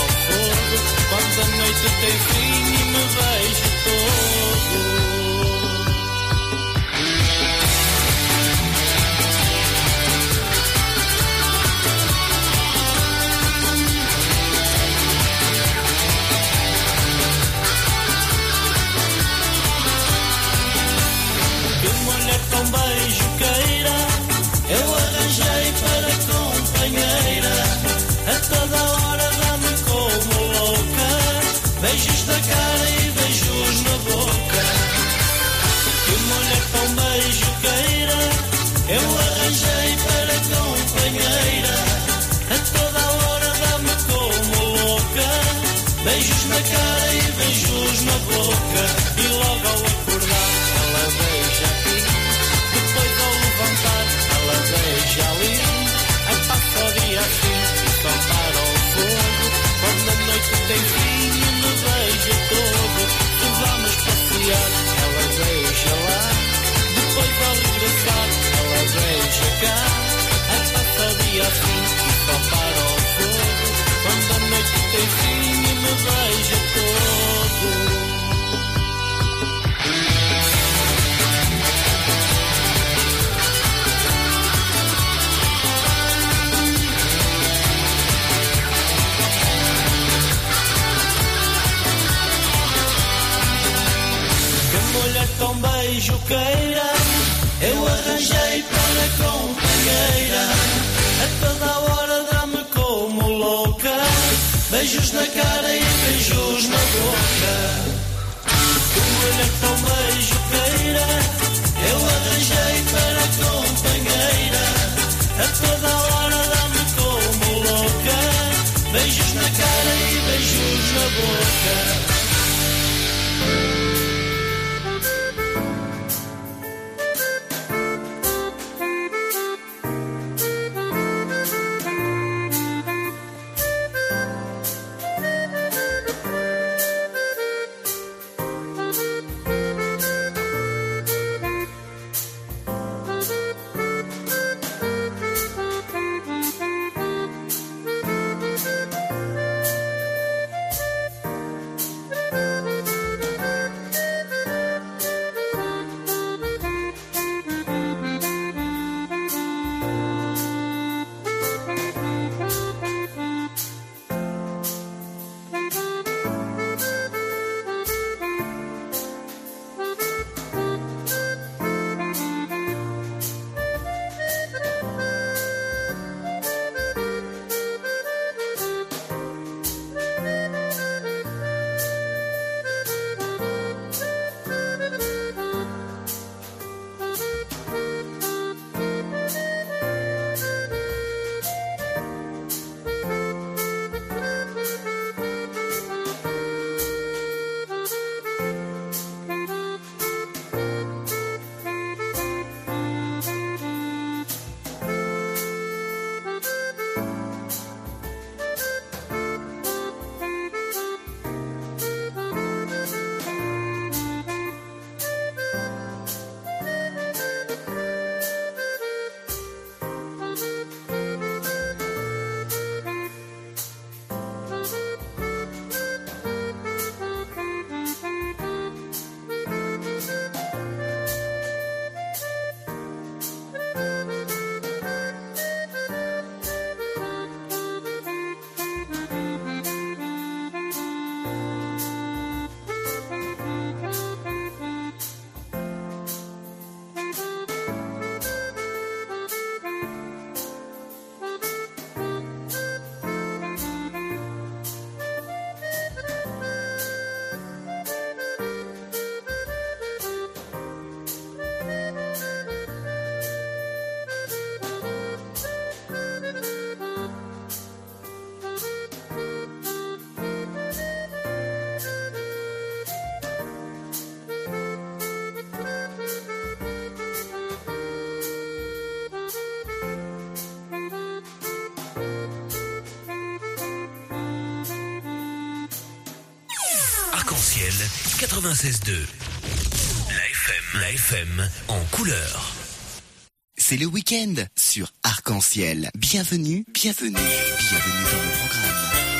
S5: Quando a noite tem fim e me vejo todo.
S6: companheira. A toda hora dá-me como louca, beijos na cara e beijos na boca. Como é tão beijoqueira, eu arranjei para a companheira. A toda hora dá-me como louca, beijos na cara e beijos na boca.
S3: Arc-en-ciel 96.2. La FM en couleur.
S9: C'est le week-end sur Arc-en-ciel. Bienvenue dans le programme.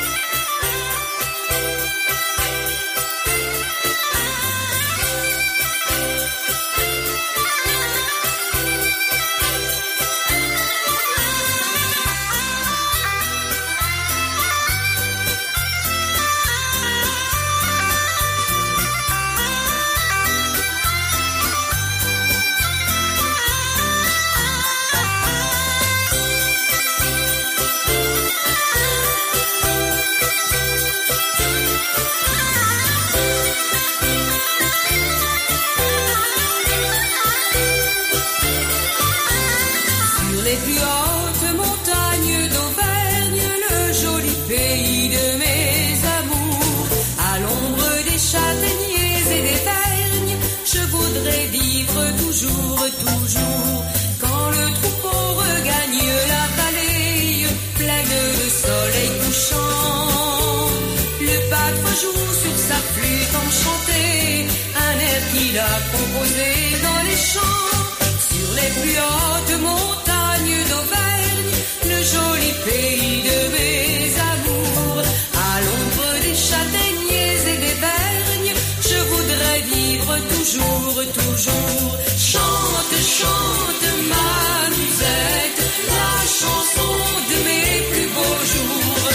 S12: Toujours, quand le troupeau regagne la vallée pleine de soleil couchant, le pâtre joue sur sa flûte enchantée un air qu'il a composé dans les champs. Sur les plus hautes montagnes d'Auvergne, le joli pays de mes amours, à l'ombre des châtaigniers et des vergnes, je voudrais vivre toujours, toujours. Chante, chante ma musette, la chanson de mes plus beaux jours.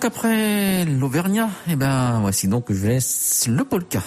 S2: après l'Auvergnat, eh ben, voici donc que je laisse le polka.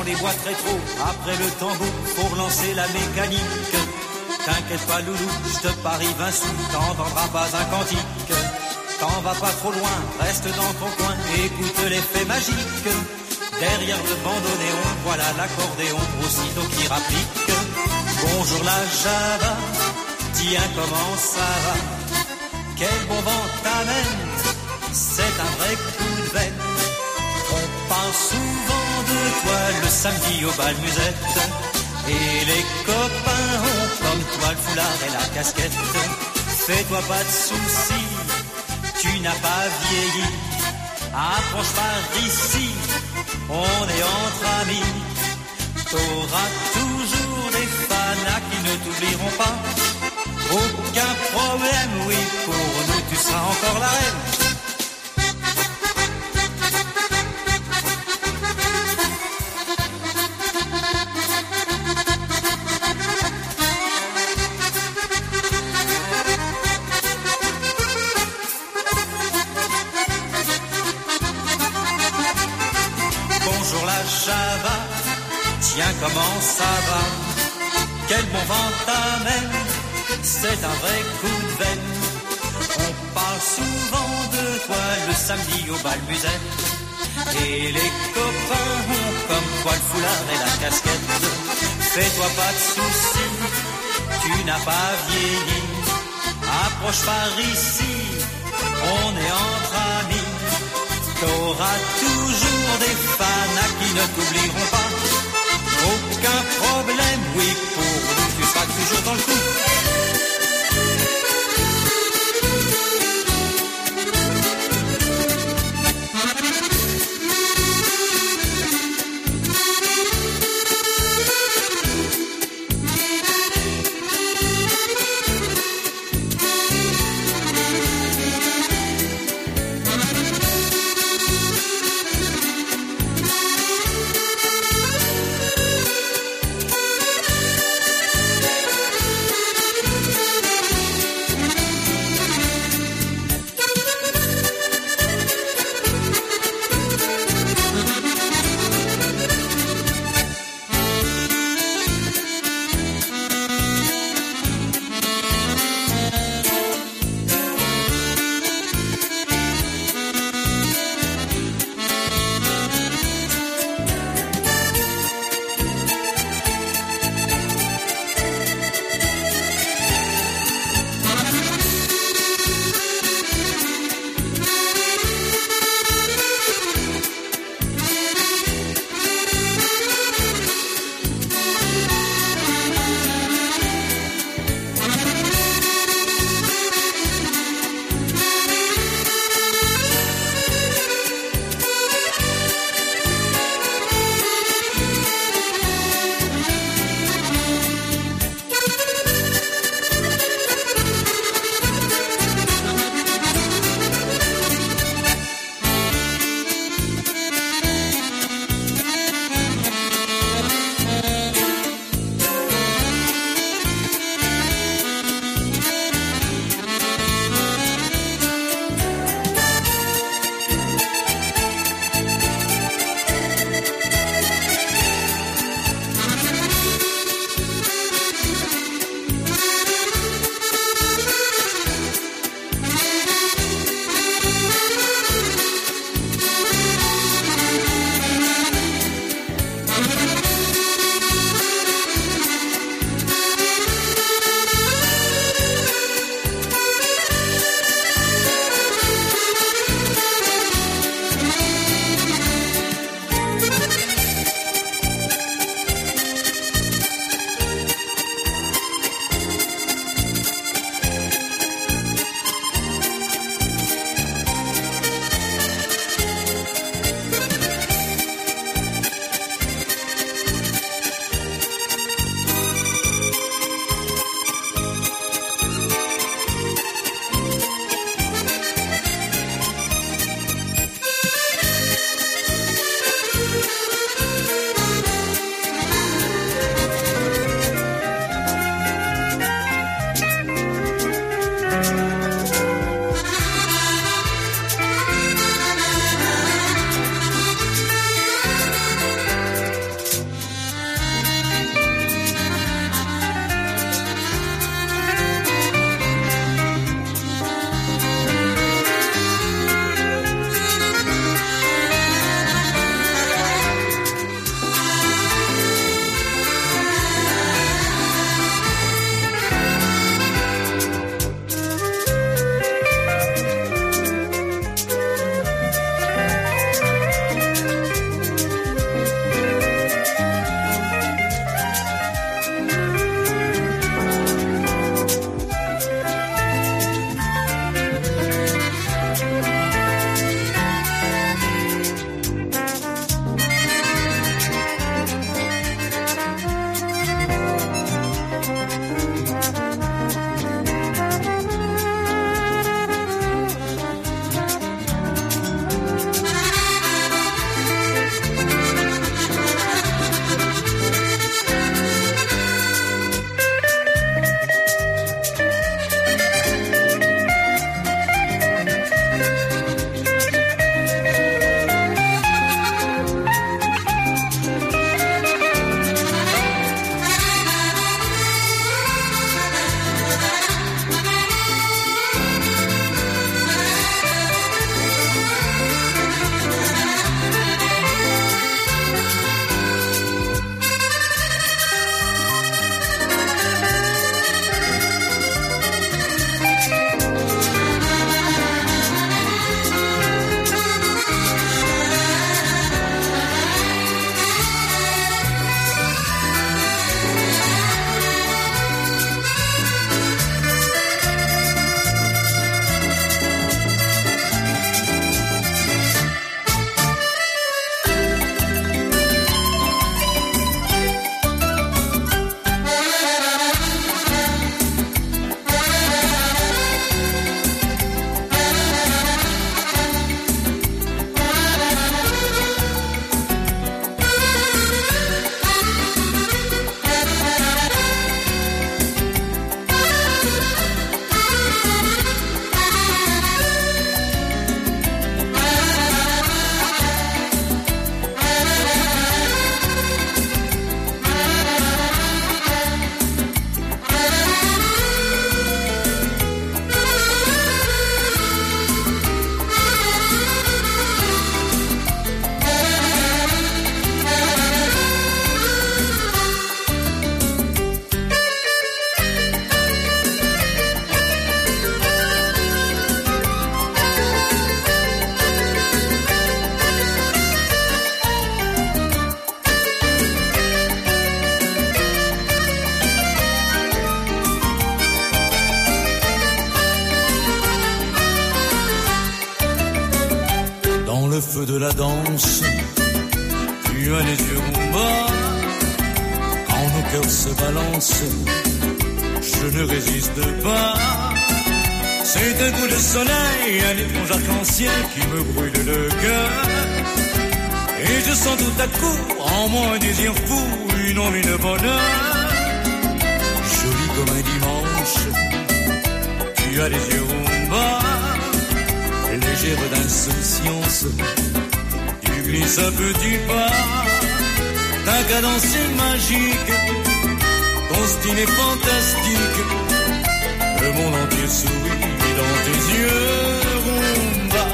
S4: les boîtes rétro, après le tambour, pour lancer la mécanique. T'inquiète pas loulou, je te parie 20 sous, t'entendras pas un cantique. T'en vas pas trop loin, reste dans ton coin, écoute l'effet magique. Derrière le bandonnéon, voilà l'accordéon, aussitôt qui rapplique. Bonjour la Java, tiens comment ça va? Quel bon vent t'amène, c'est un vrai coup de veine. On parle souvent de toi le samedi au bal musette. Et les copains ont comme toi le foulard et la casquette. Fais-toi pas de soucis, tu n'as pas vieilli. Approche par ici, on est entre amis. T'auras toujours des fans qui ne t'oublieront pas. Aucun problème, oui, pour nous tu seras encore la reine. Bonjour la Java, tiens comment ça va? Quel bon vent t'amène, c'est un vrai coup de veine. On parle souvent de toi le samedi au bal musette. Et les copains ont comme toi le foulard et la casquette. Fais-toi pas de soucis, tu n'as pas vieilli. Approche par ici, on est entre amis. T'auras toujours des fans qui ne t'oublieront pas. Aucun problème, oui, pour nous, tu seras toujours dans le coup.
S6: danse. Tu as les yeux bas, quand nos cœurs se balancent, je ne résiste pas. C'est un coup de soleil, un étrange arc-en-ciel qui me brûle le cœur. Et je sens tout à coup en moi un désir fou, une envie de bonheur. Jolie comme un dimanche, tu as les yeux bas, légère d'insouciance. Tu glisses un petit pas, ta cadence est magique, ton style est fantastique. Le monde entier sourit dans tes yeux, rumba.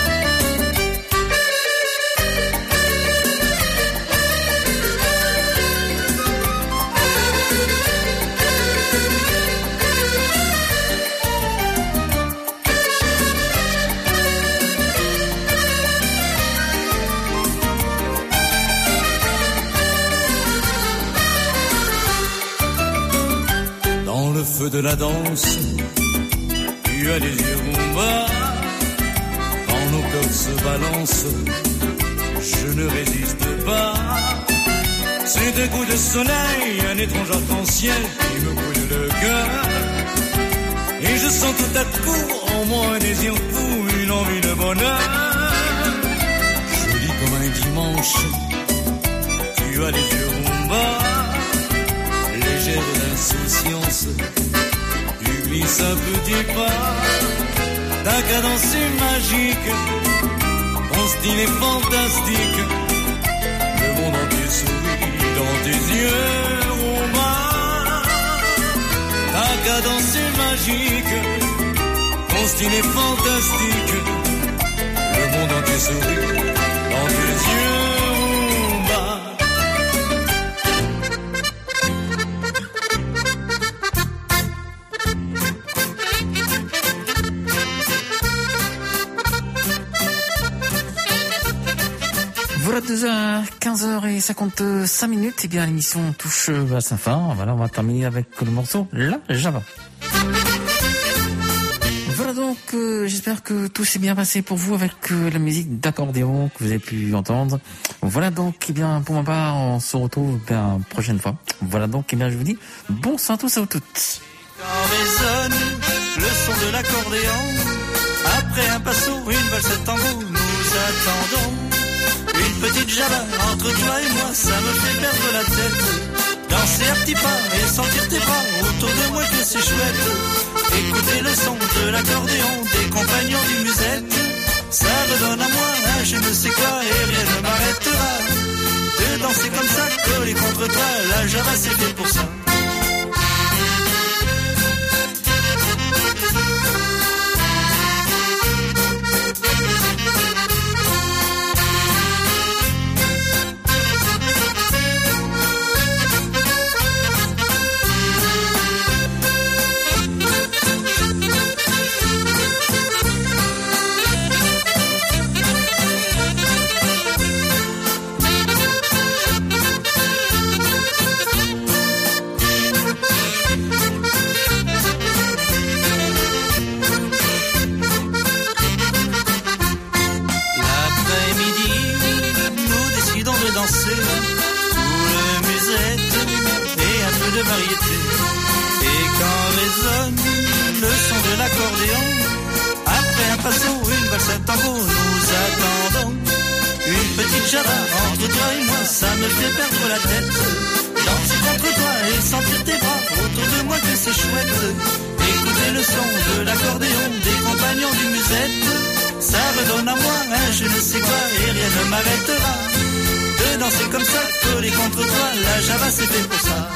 S6: Dans le feu de la danse, tu as les yeux bas, quand nos corps se balancent, je ne résiste pas. C'est un coup de soleil, un étrange arc-en-ciel qui me brûle le cœur. Et je sens tout à coup en moi un désir fou, une envie de bonheur. Jolie comme un dimanche, tu as les yeux bas, légère d'insouciance. Tu glisses un petit pas, ta cadence est magique, ton style est fantastique. Le monde entier sourit dans tes yeux, rumba. Ta cadence est magique, ton style est fantastique. Le monde entier sourit dans tes yeux, rumba.
S2: Voilà, 15h55, et bien l'émission touche à sa fin. Voilà, on va terminer avec le morceau La Java. Voilà donc, j'espère que tout s'est bien passé pour vous avec la musique d'accordéon que vous avez pu entendre. Voilà donc, eh bien pour ma part, on se retrouve la prochaine fois. Voilà donc, eh bien je vous dis bonsoir à tous et à toutes.
S4: Quand résonne le son de l'accordéon, après un passo, une valse tango, nous attendons. Une petite java entre toi et moi, ça me fait perdre la tête. Danser à petits pas et sentir tes bras autour de moi, que c'est chouette. Écouter le son de l'accordéon des compagnons du musette, ça redonne à moi un je ne sais quoi et rien ne m'arrêtera. De danser comme ça, collé contre toi, la java c'est fait pour ça. Je ne sais quoi et rien ne m'arrêtera. De danser comme ça, collé contre toi, la java c'est fait pour ça.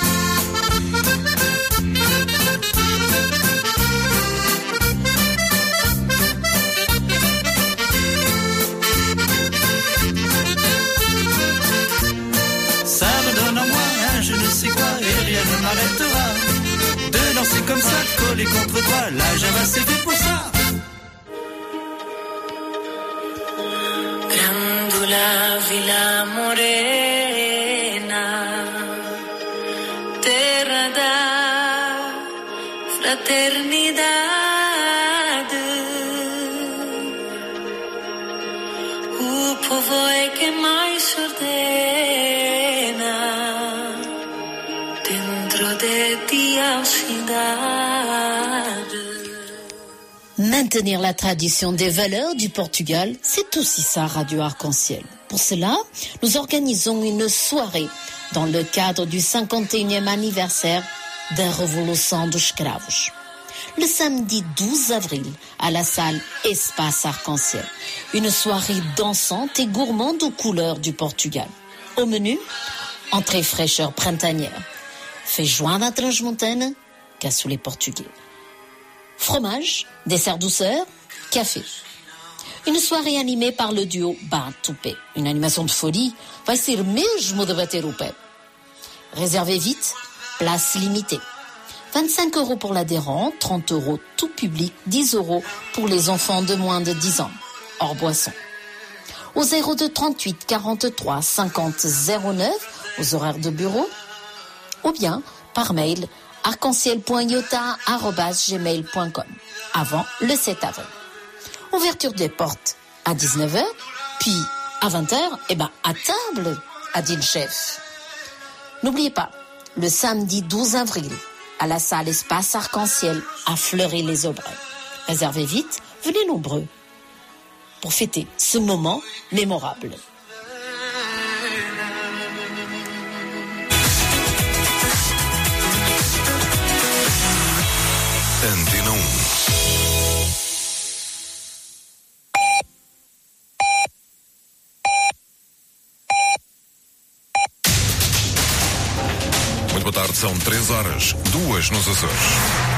S4: Ça me donne en moi un je ne sais quoi et rien ne m'arrêtera. De danser comme ça, collé contre toi, la java c'est fait pour ça.
S12: La Villa Morena, terra da fraternidade, o povo que mais se ordena dentro de ti a cidade.
S13: Maintenir la tradition des valeurs du Portugal, c'est aussi ça, Radio Arc-en-Ciel. Pour cela, nous organisons une soirée dans le cadre du 51e anniversaire da Revolução dos Cravos. Le samedi 12 avril, à la salle Espace Arc-en-Ciel. Une soirée dansante et gourmande aux couleurs du Portugal. Au menu, entrée fraîcheur printanière. Feijoada transmontana, cassoulet portugais. Fromage, dessert douceur, café. Une soirée animée par le duo Bar-Tupé. Une animation de folie vai ser mesmo de bater o pé. Réservez vite, place limitée. 25 € pour l'adhérent, 30 € tout public, 10 € pour les enfants de moins de 10 ans, hors boisson. Au 02 38 43 50 09, aux horaires de bureau, ou bien par mail arc-en-ciel.iota@gmail.com avant le 7 avril. Ouverture des portes à 19h, puis à 20h, à table, a dit le chef. N'oubliez pas, le samedi 12 avril, à la salle Espace Arc-en-Ciel, à Fleury-les-Aubrais. Réservez vite, venez nombreux pour fêter ce moment mémorable.
S14: Antena 1. Muito boa tarde, são 3 horas, 2 nos Açores.